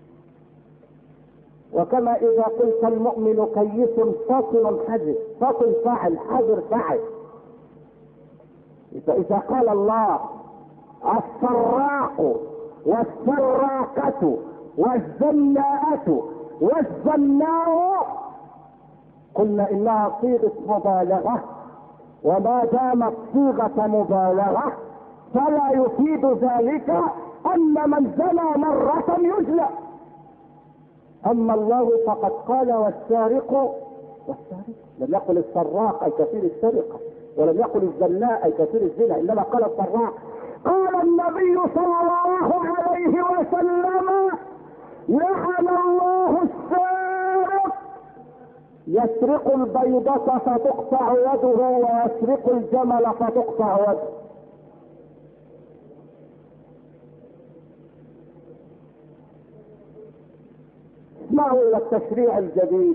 A: وكما اذا قلت المؤمن كيس فاطن حذر، فاطن فاعل، حذر فاعل. فاذا قال الله السراق والسراقة والزناءة والزناء قلنا انها صيغة مبالغة، وما دامت صيغة مبالغة فلا يفيد ذلك ان من زنى مرة يجلى. اما الله فقد قال والسارق والسارق، لم يقل السراق اي كثير السرقة، ولم يقل الزناء اي كثير الزنا، انما قال السراق. قال النبي صلى الله عليه وسلم لعن الله السارق يسرق البيضة فتقطع يده ويسرق الجمل فتقطع يده. اسمعوا الى التشريع الجديد.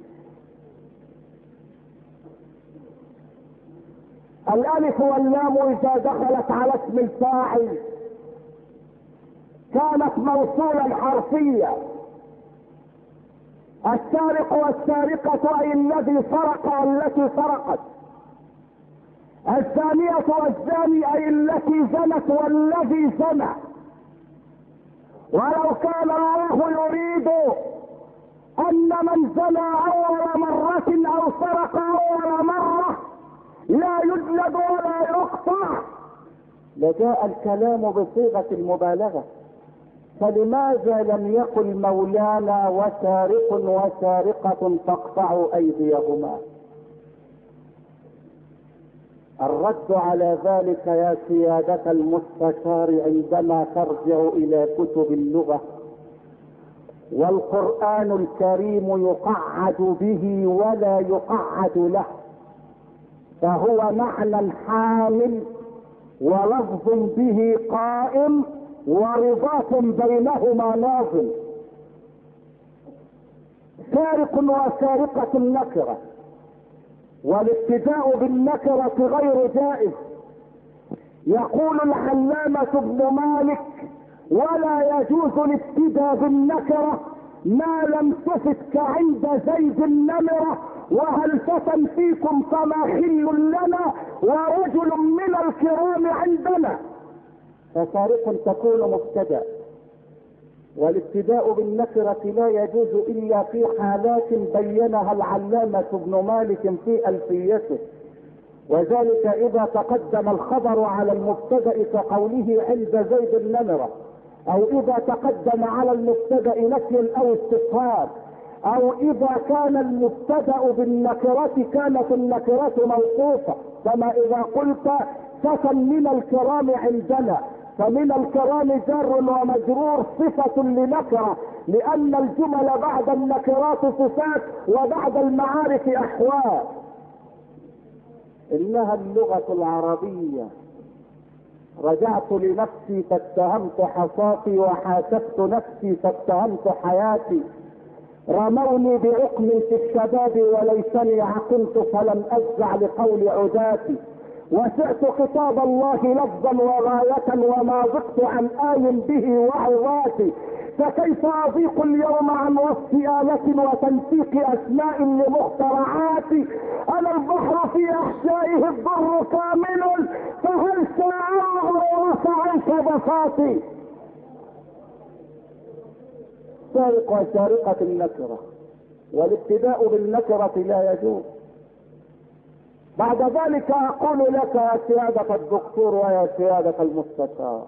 A: الالف واللام اذا دخلت على اسم الفاعل كانت موصولا حرفيا. السارق والسارقة اي الذي سرق والتي سرقت، الزانية والزاني اي التي زنت والذي زنى. ولو كان الله يريد ان من زنى اول مرة او سرق اول مرة لا يجلد ولا يقطع لجاء الكلام بصيغة المبالغة. فلماذا لم يقل مولانا وسارق وسارقة فاقطعوا ايديهما؟ الرد على ذلك يا سيادة المستشار عندما ترجع الى كتب اللغة، والقرآن الكريم يقعد به ولا يقعد له، فهو معنى حامل ولفظ به قائم ورباط بينهما ناظم. سارق وسارقة نكرة، والابتداء بالنكرة غير جائز. يقول العلامة ابن مالك ولا يجوز الابتداء بالنكرة ما لم تفت كعند زيد النمرة وهل فتى فيكم فما خل لنا ورجل من الكرام عندنا. فسارق تكون مبتدأ، والابتداء بالنكرة لا يجوز الا في حالات بينها العلامة ابن مالك في الفيته، وذلك اذا تقدم الخبر على المبتدأ كقوله عند زيد النمرة، او اذا تقدم على المبتدأ نفي او استفهام، او اذا كان المبتدأ بالنكرة كانت النكرة موصوفة، كما اذا قلت فتى من الكرام عندنا، فمن الكرام جر ومجرور صفة لنكرة، لان الجمل بعد النكرات صفات وبعد المعارف احوال. انها اللغة العربية. رجعت لنفسي فاتهمت حصاتي وحاسبت نفسي فاتهمت حياتي. رموني بعقم في الشباب وليسني عقلت فلم افزع لقول عداتي. وسعت خطاب الله لفظا وغاية وما ضقت عن آي به وعظاتي. فكيف اضيق اليوم عن وصف آلة وتنسيق اسماء لمخترعاتي. انا البحر في احشائه الضر كامل فهل ساعه ورفعت بساطي. سارق وسارقة النكرة، والابتداء بالنكرة لا يجوز. بعد ذلك اقول لك يا سيادة الدكتور ويا سيادة المستشار،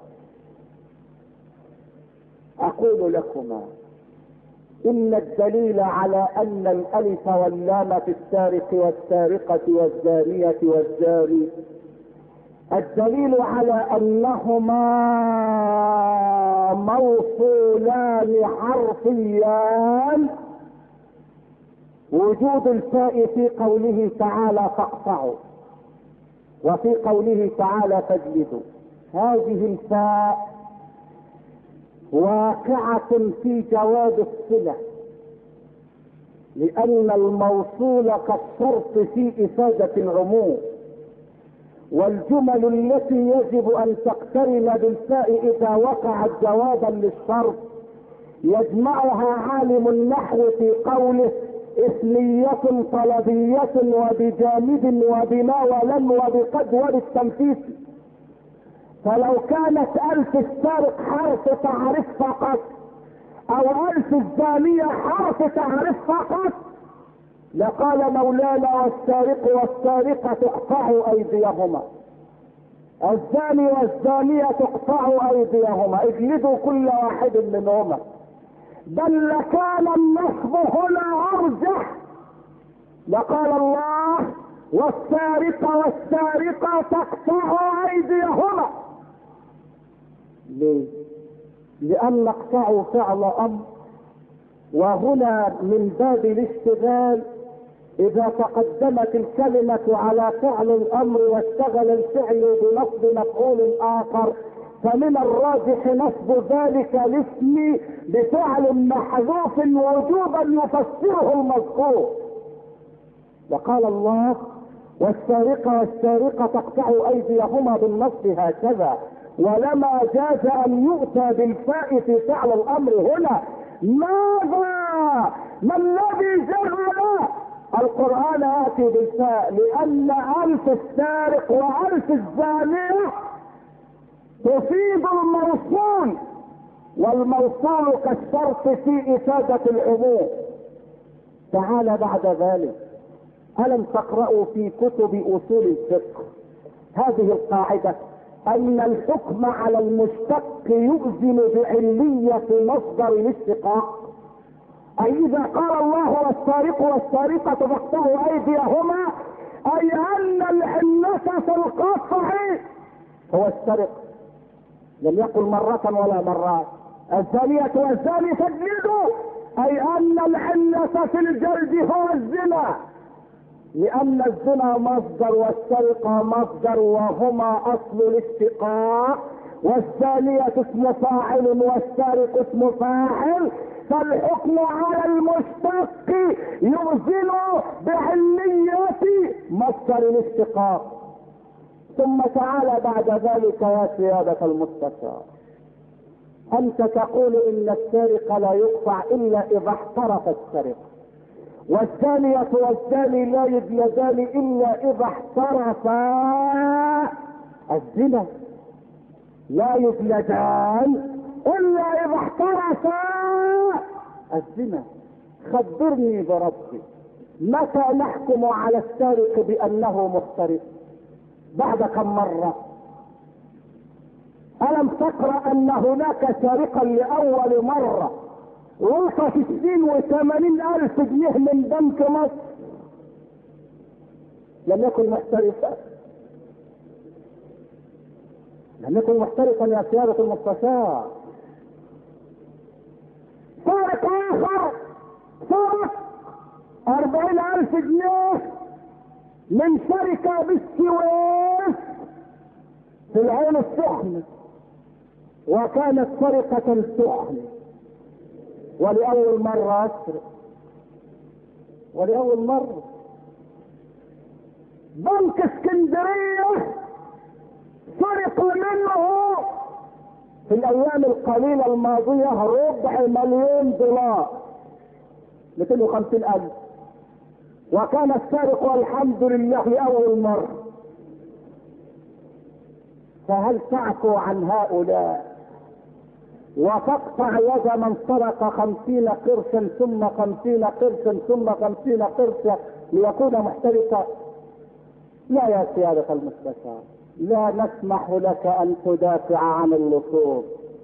A: اقول لكما ان الدليل على ان الالف واللام في السارق والسارقة والزانية والزاري، الدليل على انهما موصولان حرفيان وجود الفاء في قوله تعالى فاقطعوا وفي قوله تعالى فاجلدوا. هذه الفاء واقعة في جواب الصلة، لأن الموصول كالشرط في إفادة العموم، والجمل التي يجب أن تقترن بالفاء إذا وقعت جوابا للشرط يجمعها عالم النحو في قوله اسمية طلبية وبجامد وبما ولن وبقد وبالتنفيس. فلو كانت ألف السارق حرف تعريف فقط أو ألف الزانية حرف تعريف فقط لقال مولانا والسارق والسارقة تقطع أيديهما، الزاني والزانية تقطع أيديهما، اجلدوا كل واحد منهما. بل لكان النصب هنا أرجح، لقال الله والسارق والسارقة تقطع أيديهما. ليه؟ لأن اقطعوا فعل أمر، وهنا من باب الاشتغال إذا تقدمت الكلمة على فعل الأمر واشتغل الفعل بنصب مفعول آخر فمن الراجح نصب ذلك الاسم بفعل محذوف وجوبا يفسره المذكور. وقال الله والسارقة والسارقة تقطع أيديهما بالنصب هكذا، ولما جاز أن يؤتى بالفاء في فعل الأمر هنا. ماذا؟ ما الذي جعل القرآن يأتي بالفاء؟ لأن ألف السارق وألف الزانية تفيد الموصول، والموصول كالشرط في إفادة العموم. تعال بعد ذلك، ألم تقرأوا في كتب أصول الفقه هذه القاعدة أن الحكم على المشتق يؤذن بعلية مصدر الاشتقاق؟ أي إذا قال الله والسارق والسارقة تقطعوا أيديهما أي أن العلة في القطع هو السرق، لم يقل مرة ولا مرات الزانية والزاني فاجلدوا، أي أن العلة في الجلد هو الزنا، لأن الزنا مصدر والسرقة مصدر وهما أصل الاشتقاق، والزانية اسم فاعل والسارق اسم فاعل، فالحكم على المشتق يؤذن بعلية مصدر الاشتقاق. ثم تعالى بعد ذلك يا سيادة المستشار، أنت تقول إن السارق لا يقطع إلا إذا احترف السرقة، والزانية والزاني لا يجلدان إلا إذا احترفا الزنا، لا يجلدان إلا إذا احترفا الزنا. خبرني بربي، متى نحكم على السارق بأنه محترف؟ بعد كم مرة؟ ألم تقرأ أن هناك سارقا لأول مرة وصف ستين وثمانين ألف جنيه من بنك مصر لم يكن محترفا؟ لم يكن محترفا يا سيادة المستشار. سارق آخر سرق أربعين ألف جنيه من شركة بالسويس في العين السخنة، وكانت سرقة سخنة، ولأول مرة أسرق، ولأول مرة. بنك اسكندرية سرق منه في الأيام القليلة الماضية ربع مليون دولار، مئتين وخمسين ألف، وكان السارق والحمد لله لأول مرة. فهل تعفو عن هؤلاء وتقطع يد من سرق خمسين قرشا ثم خمسين قرشا ثم خمسين قرشا ليكون محترفا؟ لا يا سيادة المستشار، لا نسمح لك أن تدافع عن اللصوص،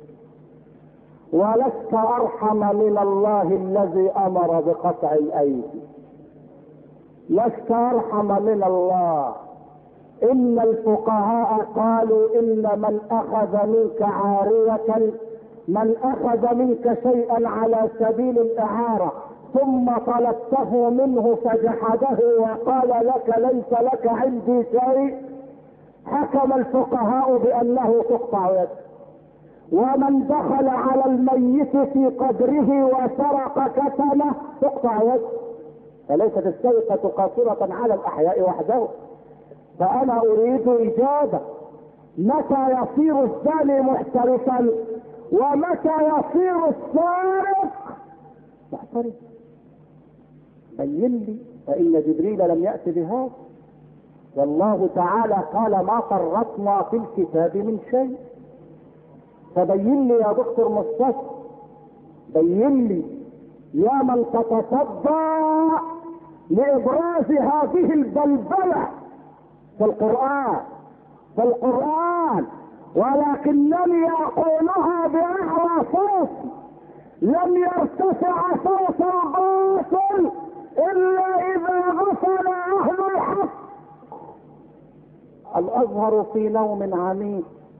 A: ولست أرحم من الله الذي أمر بقطع الأيدي، لست أرحم من الله. إن الفقهاء قالوا إن من أخذ منك عارية، من أخذ منك شيئا على سبيل الإعارة ثم طلبته منه فجحده وقال لك ليس لك عندي شيء، حكم الفقهاء بأنه تقطع يده. ومن دخل على الميت في قبره وسرق كفنه تقطع يده. فليست السرقة قاصرة على الأحياء وحده. فأنا أريد إجابة: متى يصير الزاني محترفا؟ ومتى يصير السارق محترف؟ بين لي، فإن جبريل لم يأت بهذا، والله تعالى قال: ما فرطنا في الكتاب من شيء. فبين لي يا دكتور مصطفى، بين لي يا من تتصدى لإبراز هذه البلبلة في القرآن في القرآن ولكنني أقولها بأعلى صوت: لم يرتفع صوت الباطل إلا إذا غفل أهل الحق. الأزهر في نوم عميق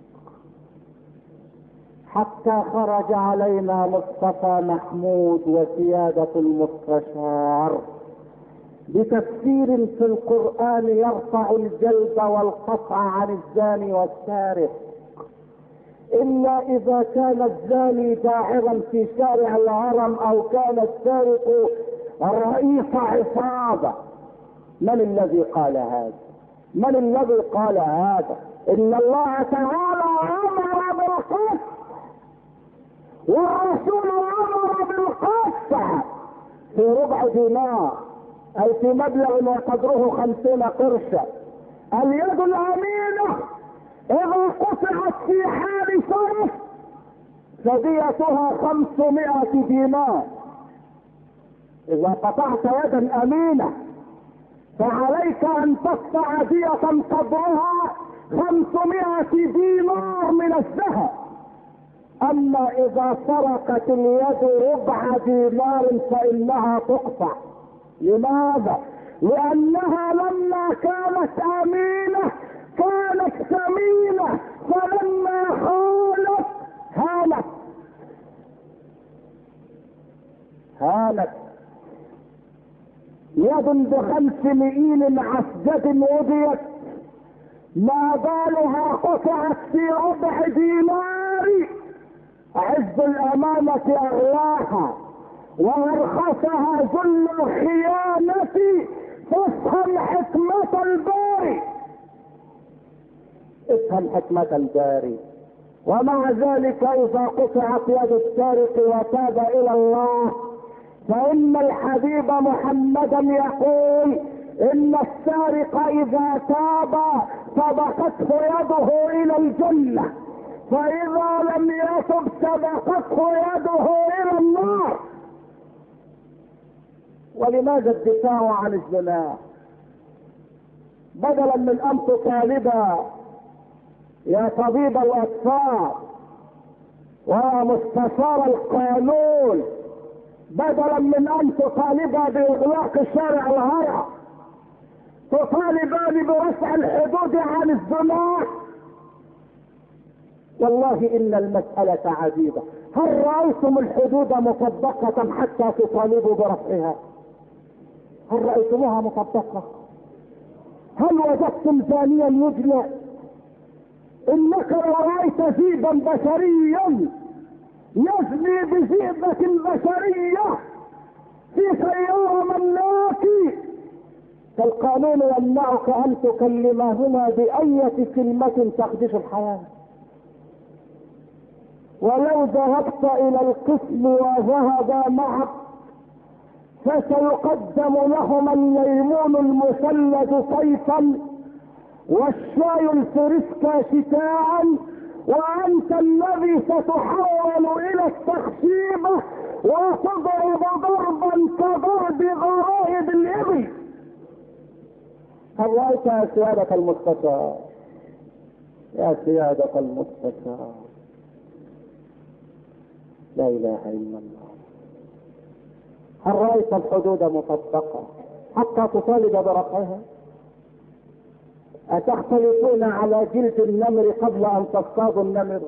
A: حتى خرج علينا مصطفى محمود وسيادة المستشار بتفسير في القرآن يرفع الجلد والقطع عن الزاني والسارق، إلا إذا كان الزاني داعرا في شارع الهرم أو كان السارق رئيس عصابة. من الذي قال هذا؟ من الذي قال هذا؟ إن الله تعالى أمر بالقسط والرسول أمر بالقسط في ربع دينار، أي في مبلغ وقدره خمسين قرشا. اليد الأمينة إذا قطعت في حال صرف فديتها خمسمائة دينار. إذا قطعت يدا أمينة فعليك أن تقطع دية قدرها خمسمائة دينار من الذهب. أما إذا سرقت اليد ربع دينار فإنها تقطع. لماذا؟ لأنها لما كانت أمينة كانت ثمينة، فلما خانت هانت هانت. يد بخمس مئين عسجد وضيت ما بالها قطعت في ربع دينار. عز الأمانة أغلاها وأرخصها ذل الخيانة. فافهم حكمة الباري، افهم حكمة الباري. ومع ذلك إذا قطعت يد السارق وتاب إلى الله فإن الحبيب محمدا يقول: إن السارق إذا تاب سبقته يده إلى الجنة، فإذا لم يتب سبقته يده إلى النار. ولماذا الدفاع عن الزنا؟ بدلا من أن تطالب يا طبيب الأطفال ويا مستشار القانون، بدلا من أن تطالب بإغلاق شارع الهرم تطالبان برفع الحدود عن الزنا. والله إن المسألة عجيبة. هل رأيتم الحدود مطبقة حتى تطالبوا برفعها؟ هل رأيتموها مطبقة؟ هل وجدتم زانيا يجلى؟ إنك رأيت ذئبا بشريا يزني بذئبة بشرية في سيارة ملاكي، فالقانون يمنعك أن تكلمهما بأية كلمة تخدش الحياة. ولو ذهبت إلى القسم وذهب معك فسيقدم لهما الليمون المثلج صيفا والشاي الفريسكا شتاء، وأنت الذي ستحول إلى التخشيبة وتضرب ضربا كضرب غرائب الإبل. هل رأيت يا سيادة المستشار؟ يا سيادة المستشار، لا إله إلا الله. هل رأيت الحدود مطبقة حتى تطالب برفعها؟ أتختلفون على جلد النمر قبل أن تصطادوا النمر؟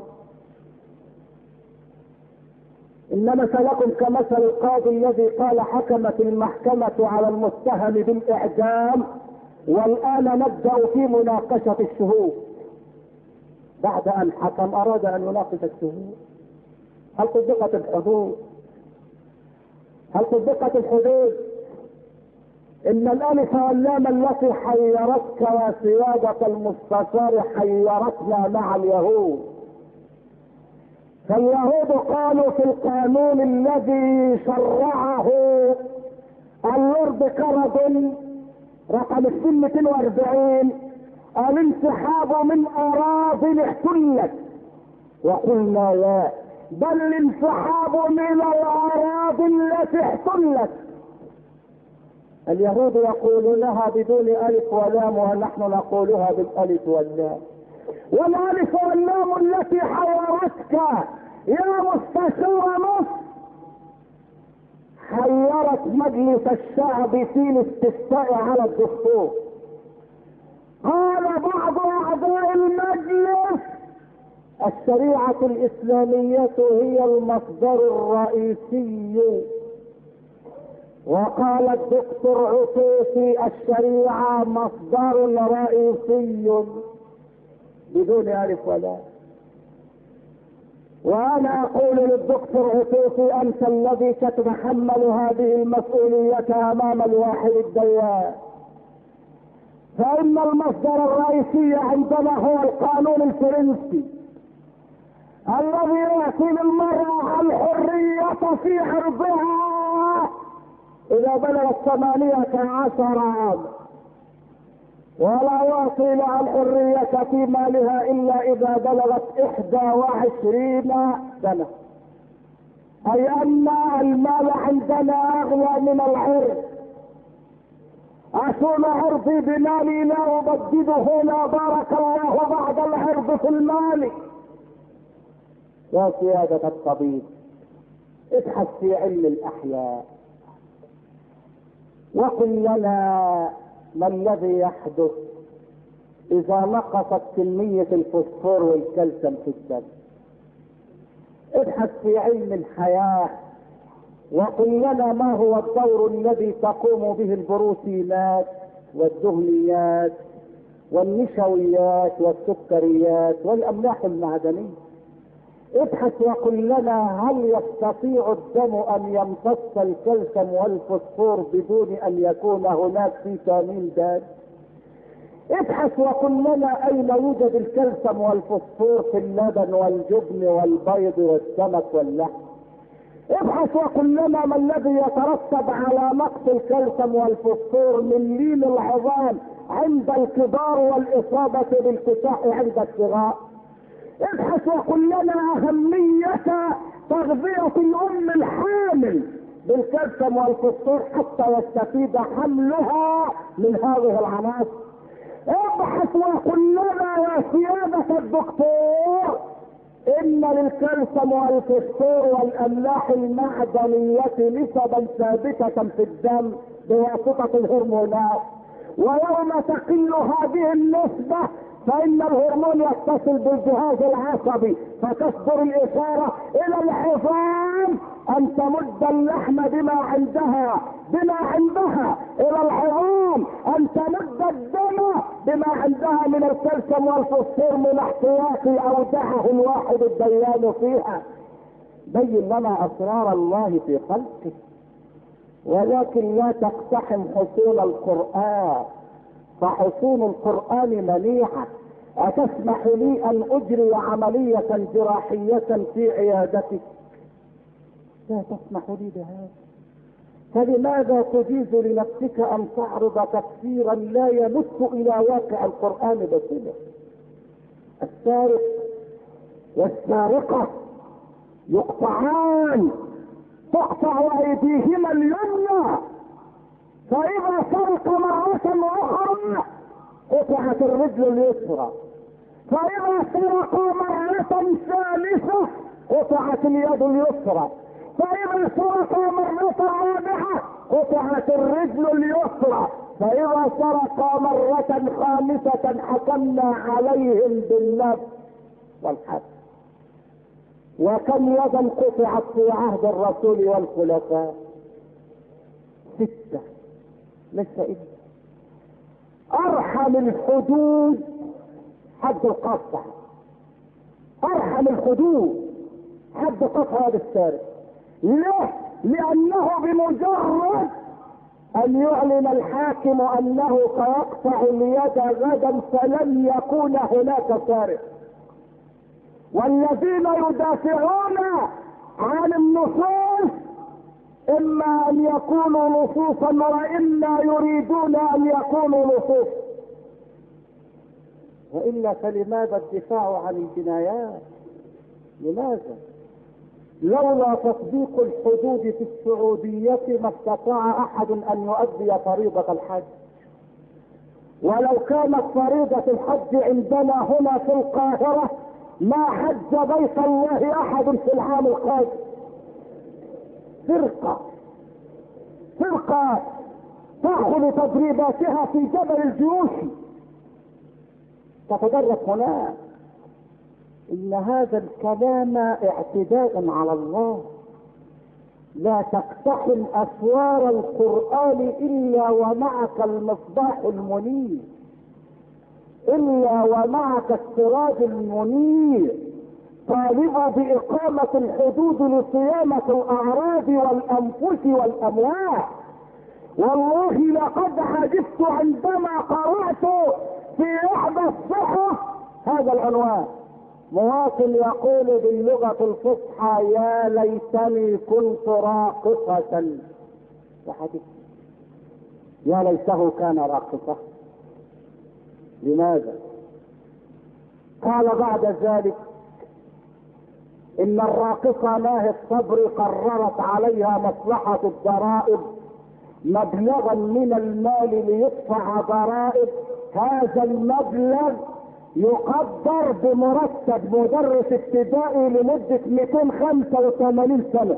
A: إن مثلكم كمثل القاضي الذي قال: حكمت المحكمة على المتهم بالإعدام والآن نبدأ في مناقشة الشهود. بعد ان حكم اراد ان يناقش الشهود. هل طبقت الحدود؟ هل طبقت الحدود؟ ان الالف واللام التي حيرتك يا سيادة المستشار حيرتنا مع اليهود. فاليهود قالوا في القانون الذي شرعه اللورد كارادون رقم مئتين واربعين الانسحاب من اراضي احتلت، وقلنا لا، بل الانسحاب من الاراضي التي احتلت. اليهود يقولونها بدون الف ولام ونحن نقولها بالالف واللام. والالف واللام التي حيرتك يا مستشار مصر حيرت مجلس الشعب في الاستفتاء على الدستور. قال بعض اعضاء المجلس الشريعة الاسلامية هي المصدر الرئيسي، وقال الدكتور عطيفي الشريعة مصدر رئيسي بدون الف ولام. وانا اقول للدكتور عطيفي انت الذي ستتحمل هذه المسؤولية امام الواحد الديان، فان المصدر الرئيسي عندنا هو القانون الفرنسي الذي يعطي للمرأة الحرية في عرضها اذا بلغت ثمانية عشر عاما، ولا يعطي لها الحرية في مالها الا اذا بلغت احدى وعشرين سنة. اي ان المال عندنا اغلى من العرض. اصون عرضي بمالي لا ابدده، لا بارك الله بعد العرض في المال. يا سيادة الطبيب ابحث في علم الاحياء وقل لنا ما الذي يحدث اذا نقصت كمية الفوسفور والكالسيوم في الدم. ابحث في علم الحياة وقل لنا ما هو الدور الذي تقوم به البروتينات والدهنيات والنشويات والسكريات والاملاح المعدنية. ابحث وقل لنا هل يستطيع الدم ان يمتص الكالسيوم والفوسفور بدون ان يكون هناك فيتامين د. ابحث وقل لنا اين يوجد الكالسيوم والفوسفور في اللبن والجبن والبيض والسمك واللحم. ابحث وقل لنا ما الذي يترتب على نقص الكالسيوم والفوسفور من لين العظام عند الكبار والاصابة بالكساح عند الصغار. ابحث وقل لنا اهمية تغذية الام الحامل بالكالسيوم والفوسفور حتى يستفيد حملها من هذه العناصر. ابحث وقل لنا يا سيادة الدكتور ان للكالسيوم والفوسفور والاملاح المعدنية نسبا ثابتة في الدم بواسطة الهرمونات، ويوم تقل هذه النسبة فان الهرمون يتصل بالجهاز العصبي فتصدر الاشارة الى العظام ان تمد اللحم بما عندها بما عندها الى العظام ان تمد الدم بما عندها من الكالسيوم والفوسفور من احتياط اودعه الواحد الديان فيها. بين لنا اسرار الله في خلقه، ولكن لا تقتحم حصول القرآن، فحصول القرآن منيعة. أتسمح لي أن أجري عملية جراحية في عيادتك؟ لا تسمح لي بهذا. فلماذا تجيز لنفسك أن تعرض تفسيرا لا يمت إلى واقع القرآن بصلة؟ السارق والسارقة يقطعان، تقطع أيديهما اليمنى، فإذا سرق مرة أخرى قطعت الرجل اليسرى، فإذا سرق مرة ثالثة قطعت اليد اليسرى، فإذا سرق مرة رابعة قطعت الرجل اليسرى، فإذا سرق مرة خامسة حكمنا عليهم بالنفس والحد. وكم يدا قطعت في عهد الرسول والخلفاء؟ ستة. لسه إيه؟ أرحم الحدود حد القطع، ارحم الحدود حد قطع بالسارق. ليه؟ لانه بمجرد ان يعلن الحاكم انه سيقطع اليد غدا فلن يكون هناك سارق. والذين يدافعون عن النصوص اما ان يكونوا نصوصا واما يريدون ان يكونوا نصوص، والا فلماذا الدفاع عن الجنايات؟ لماذا؟ لولا تطبيق الحدود في السعودية ما استطاع احد ان يؤدي فريضة الحج. ولو كانت فريضة الحج عندنا هنا في القاهرة ما حج بيت الله احد في العام القادم. فرقة فرقة تأخذ تدريباتها في جبل الجيوش تتدرب هناك. ان هذا الكلام اعتداء على الله. لا تقتحم اسوار القرآن الا ومعك المصباح المنير، الا ومعك السراج المنير. طالبوا باقامة الحدود لصيانة الاعراض والانفس والاموال. والله لقد عجبت عندما قرأت في احدى الصحف هذا العنوان: مواطن يقول باللغة الفصحى يا ليتني كنت راقصة. وحديث يا ليته كان راقصة. لماذا؟ قال بعد ذلك ان الراقصة ناهي الصبر قررت عليها مصلحة الضرائب مبلغا من المال ليدفع ضرائب. هذا المبلغ يقدر بمرتب مدرس ابتدائي لمدة مئتين وخمسة وثمانين سنة.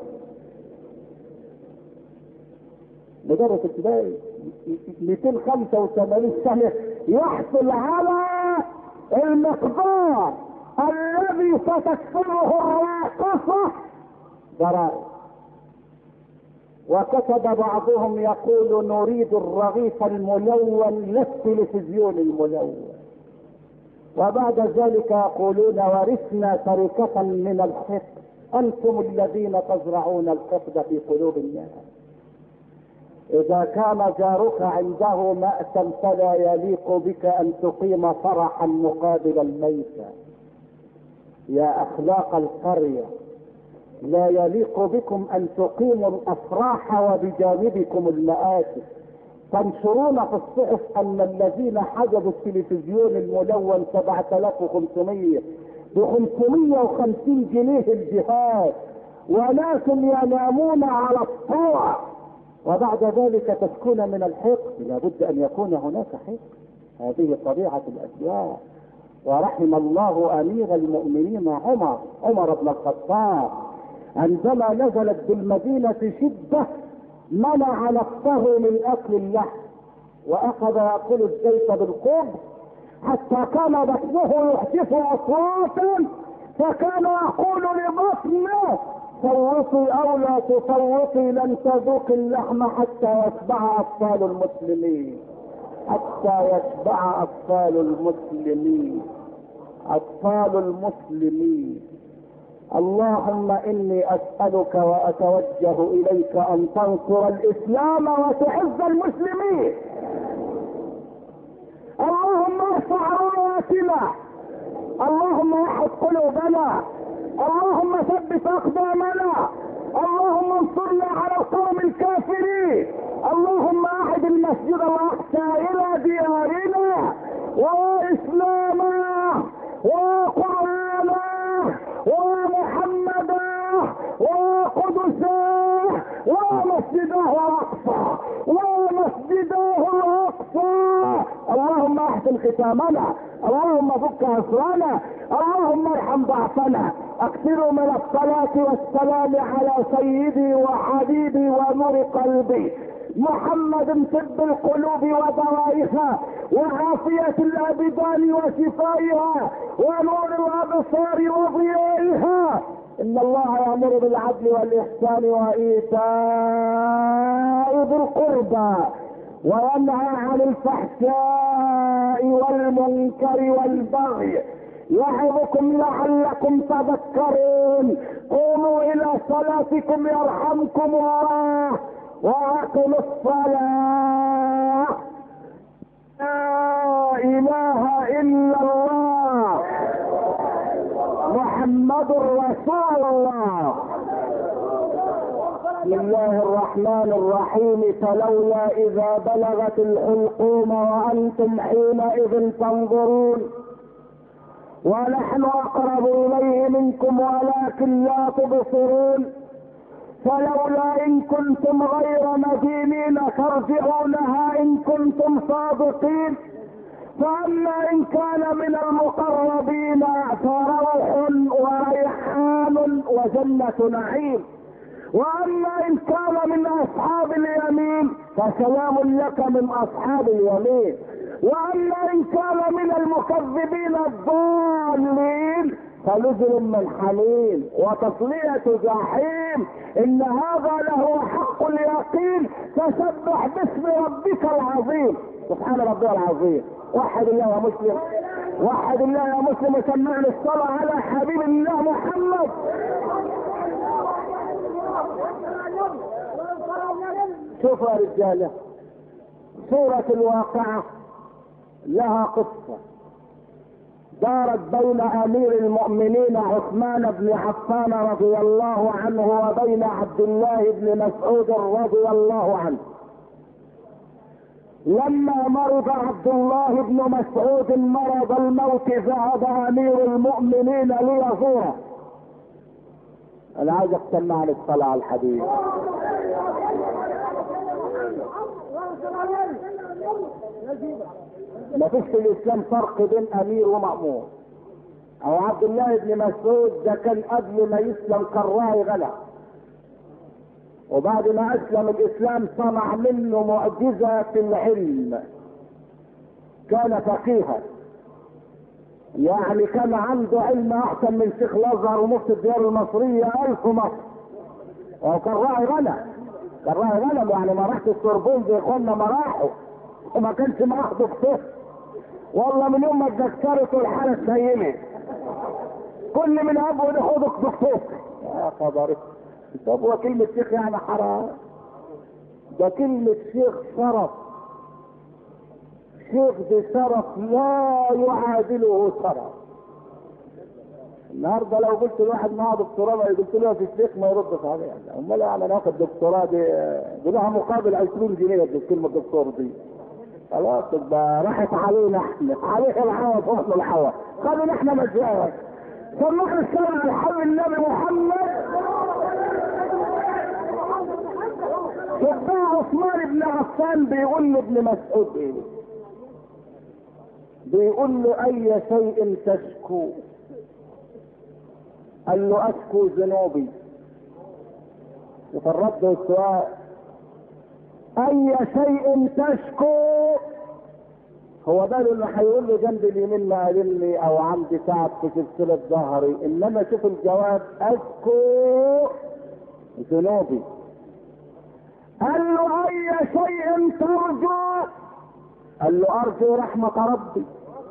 A: مدرس ابتدائي مئتين وخمسة وثمانين سنة يحصل على المقدار الذي ستكسبه الراقصة ضرائب. وكتب بعضهم يقول نريد الرغيف الملون لا التلفزيون الملون. وبعد ذلك يقولون ورثنا تركة من الحقد. انتم الذين تزرعون الحقد في قلوب الناس. اذا كان جارك عنده مأسا فلا يليق بك ان تقيم فرحا مقابل الميتة. يا اخلاق القرية لا يليق بكم ان تقيموا الافراح وبجانبكم المآسف. تنشرون في الصحف ان الذين حجبوا التلفزيون الملون سبعة آلاف وخمسمية ب خمسمية وخمسين جنيه الجهاز، ولكن ينامون على الطوع. وبعد ذلك تسكن من الحقد. لابد ان يكون هناك حقد. هذه طبيعة الاشياء. ورحم الله امير المؤمنين عمر عمر بن الخطاب عندما نزلت بالمدينة شدة منع نفسه من اكل اللحم واخذ ياكل الزيت بالقرب حتى كان بطنه يحدث اصواتا، فكان يقول لبطنه صوتي او لا تصوتي لن تذوق اللحم حتى يشبع اطفال المسلمين. حتى يشبع اطفال المسلمين. اطفال المسلمين. اللهم اني اسألك واتوجه اليك ان تنصر الاسلام وتعز المسلمين. اللهم ارفع راياتنا. اللهم وحد قلوبنا. اللهم ثبت اقدامنا. اللهم انصرنا على القوم الكافرين. اللهم اعد المسجد الاقصى الى ديارنا واسلامنا وقرآنا ومحمدا وقدسا ومسجده الاقصى ومسجده الاقصى. اللهم احسن ختامنا. اللهم فك اسرنا. اللهم ارحم ضعفنا. اكثروا من الصلاة والسلام على سيدي وحبيبي ونور قلبي محمد طب القلوب ودوائها وعافية الابدان وشفائها ونور الابصار وضيائها. ان الله يأمر بالعدل والاحسان وايتاء ذي القربى وينهى عن الفحشاء والمنكر والبغي يعظكم لعلكم تذكرون. قوموا الى صلاتكم يرحمكم الله واقموا الصلاة. لا اله الا الله محمد رسول الله. بسم الله الرحمن الرحيم. فلولا اذا بلغت الحلقوم وانتم حينئذ تنظرون ونحن اقرب اليه منكم ولكن لا تبصرون. فلولا ان كنتم غير مدينين ترجعونها ان كنتم صادقين. فاما ان كان من المقربين فروح وريحان وجنة نعيم. واما ان كان من اصحاب اليمين فسلام لك من اصحاب اليمين. واما ان كان من المكذبين الضالين فنزل من حميم وتصلية جحيم. ان هذا له حق اليقين. فسبح باسم ربك العظيم. سبحان ربي العظيم. وحد الله يا مسلم، وحد الله يا مسلم، وسمعنا الصلاة على حبيب الله محمد. شوفوا يا رجاله، سورة الواقعة لها قصة دارت بين امير المؤمنين عثمان بن عفان رضي الله عنه وبين عبد الله بن مسعود رضي الله عنه. لما مرض عبد الله بن مسعود مرض الموت ذهب امير المؤمنين ليزوره. انا عايز استمع للصلاة على الحديث. ما فيش في الاسلام فرق بين امير ومأمور. او عبد الله بن مسعود ده كان قبل ما يسلم كان راعي غنم، وبعد ما اسلم الاسلام صنع منه معجزة في العلم. كان فقيها، يعني كان عنده علم احسن من شيخ الازهر ومفتي الديار المصرية الف مصر. وكان راعي غنم، كان راعي غنم، يعني ما راحش السوربون زي اخواننا ما راحوا، وما كانش معاه دكتور. والله من يوم ما اتذكرت الحالة سيئة كل من ابو ياخدك دكتور. يا خبر. طب هو كلمة شيخ يعني حرام؟ ده كلمة شيخ شرف. شيخ ده شرف لا يعادله شرف. النهارده لو قلت لواحد معاه دكتوراه قلت له في الشيخ ما يردش عليه. امال يعني انا واخد دكتوراه دي دي لها مقابل عشرين جنيه كلمة دكتور دي. خلاص تبقى راحت علينا احنا، عليه الهوى فوق الهوى، خلينا احنا مجاوب. سمعنا السلام على حبيب النبي محمد. شبه عثمان بن عفان بيقول لابن مسعود ايه؟ بيقول له اي شيء تشكو؟ قال له اشكو ذنوبي. وفرد السؤال اي شيء تشكو؟ هو ده اللي هيقول له جنب اليمين مقابلني او عندي تعب في سلسله ظهري، انما شوف الجواب اشكو ذنوبي. قال له اي شيء ترجو؟ قال له ارجو رحمه ربي.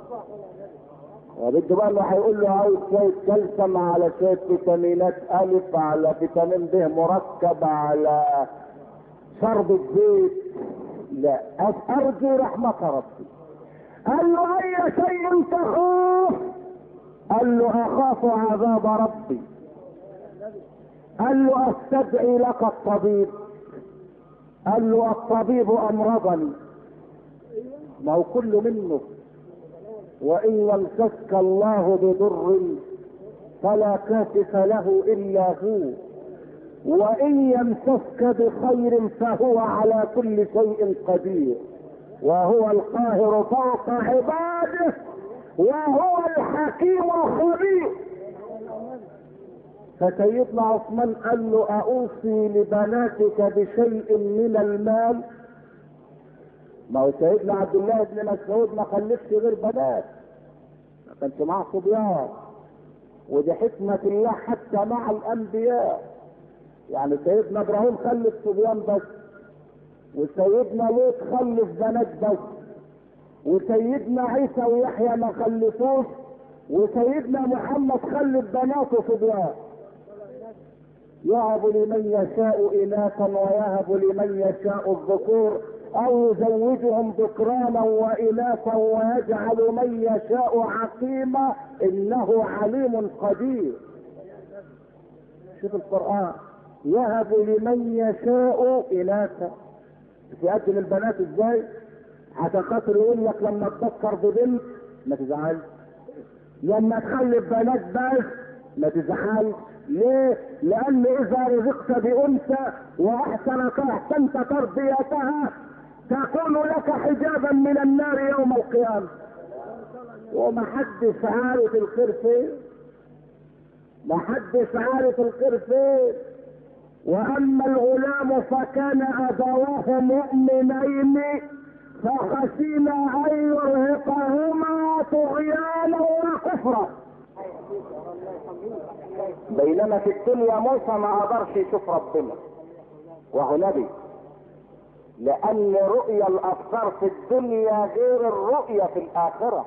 A: وبده بقى انه هيقول له عاوز شويه كالسيوم على شويه فيتامينات الف على فيتامين ب مركب على شرب الزيت. لا، ارجو رحمه ربي. قال له اي شيء تخاف؟ قال له اخاف عذاب ربي. قال له استدعي لك الطبيب. قال له الطبيب امرضني. ما هو كله منه. وان يمسسك الله بضر فلا كاشف له الا هو، وان يمسسك بخير فهو على كل شيء قدير، وهو القاهر فوق عباده، وهو الحكيم الخبير. فسيدنا عثمان قال له اوصي لبناتك بشيء من المال. ما هو سيدنا عبد الله بن مسعود ما خلفش غير بنات، ما كانش معاه صبيان، ودي حكمة الله حتى مع الانبياء. يعني سيدنا ابراهيم خلف صبيان بس، وسيدنا لوط خلف بنات بس، وسيدنا عيسى ويحيى ما خلفوش وسيدنا محمد خلف بناته صبيان، يهب لمن يشاء إناثا ويهب لمن يشاء الذكور أو يزوجهم ذكرانا وإناثا ويجعل من يشاء عقيما إنه عليم قدير. شوف القرآن، يهب لمن يشاء إناثا، تقدم البنات ازاي؟ عشان خاطر يقول لك لما تفكر ببنت ما تزعلش، لما تخلف بنات بس ما تزعلش. ليه؟ لان اذا رزقت بانثى واحسنت احسنت تربيتها تكون لك حجابا من النار يوم القيامه. ومحدش عارف الخير فين، محدش عارف الخير فين. واما الغلام فكان ابواه مؤمنين فخشينا ان يرهقهما طغيانا وكفرا. بينما في الدنيا موسى ما قدرش يشوف ربنا وهو نبي، لان رؤيا الابصار في الدنيا غير الرؤيا في الاخره.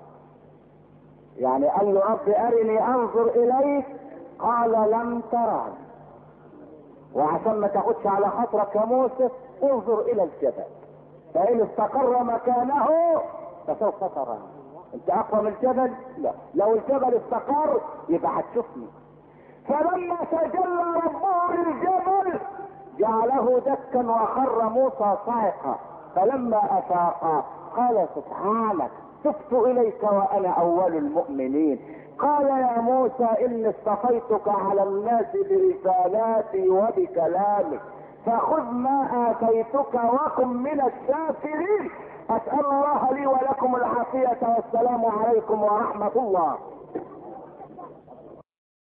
A: يعني قال له رب ارني انظر اليك، قال لم ترني. وعشان ما تاخدش على خاطرك يا موسى انظر الى الجبل فان استقر مكانه فسوف تراني. انت اقوى من الجبل؟ لا، لو الجبل استقر يبقى هتشوفني. فلما تجلى ربه للجبل جعله دكا وخر موسى صاعقا، فلما افاق قال سبحانك تبت اليك وانا اول المؤمنين. قال يا موسى اني اصطفيتك على الناس برسالاتي وبكلامي فخذ ما اتيتك وكن من الشاكرين. اسال الله لي ولكم العافيه والسلام عليكم ورحمه الله.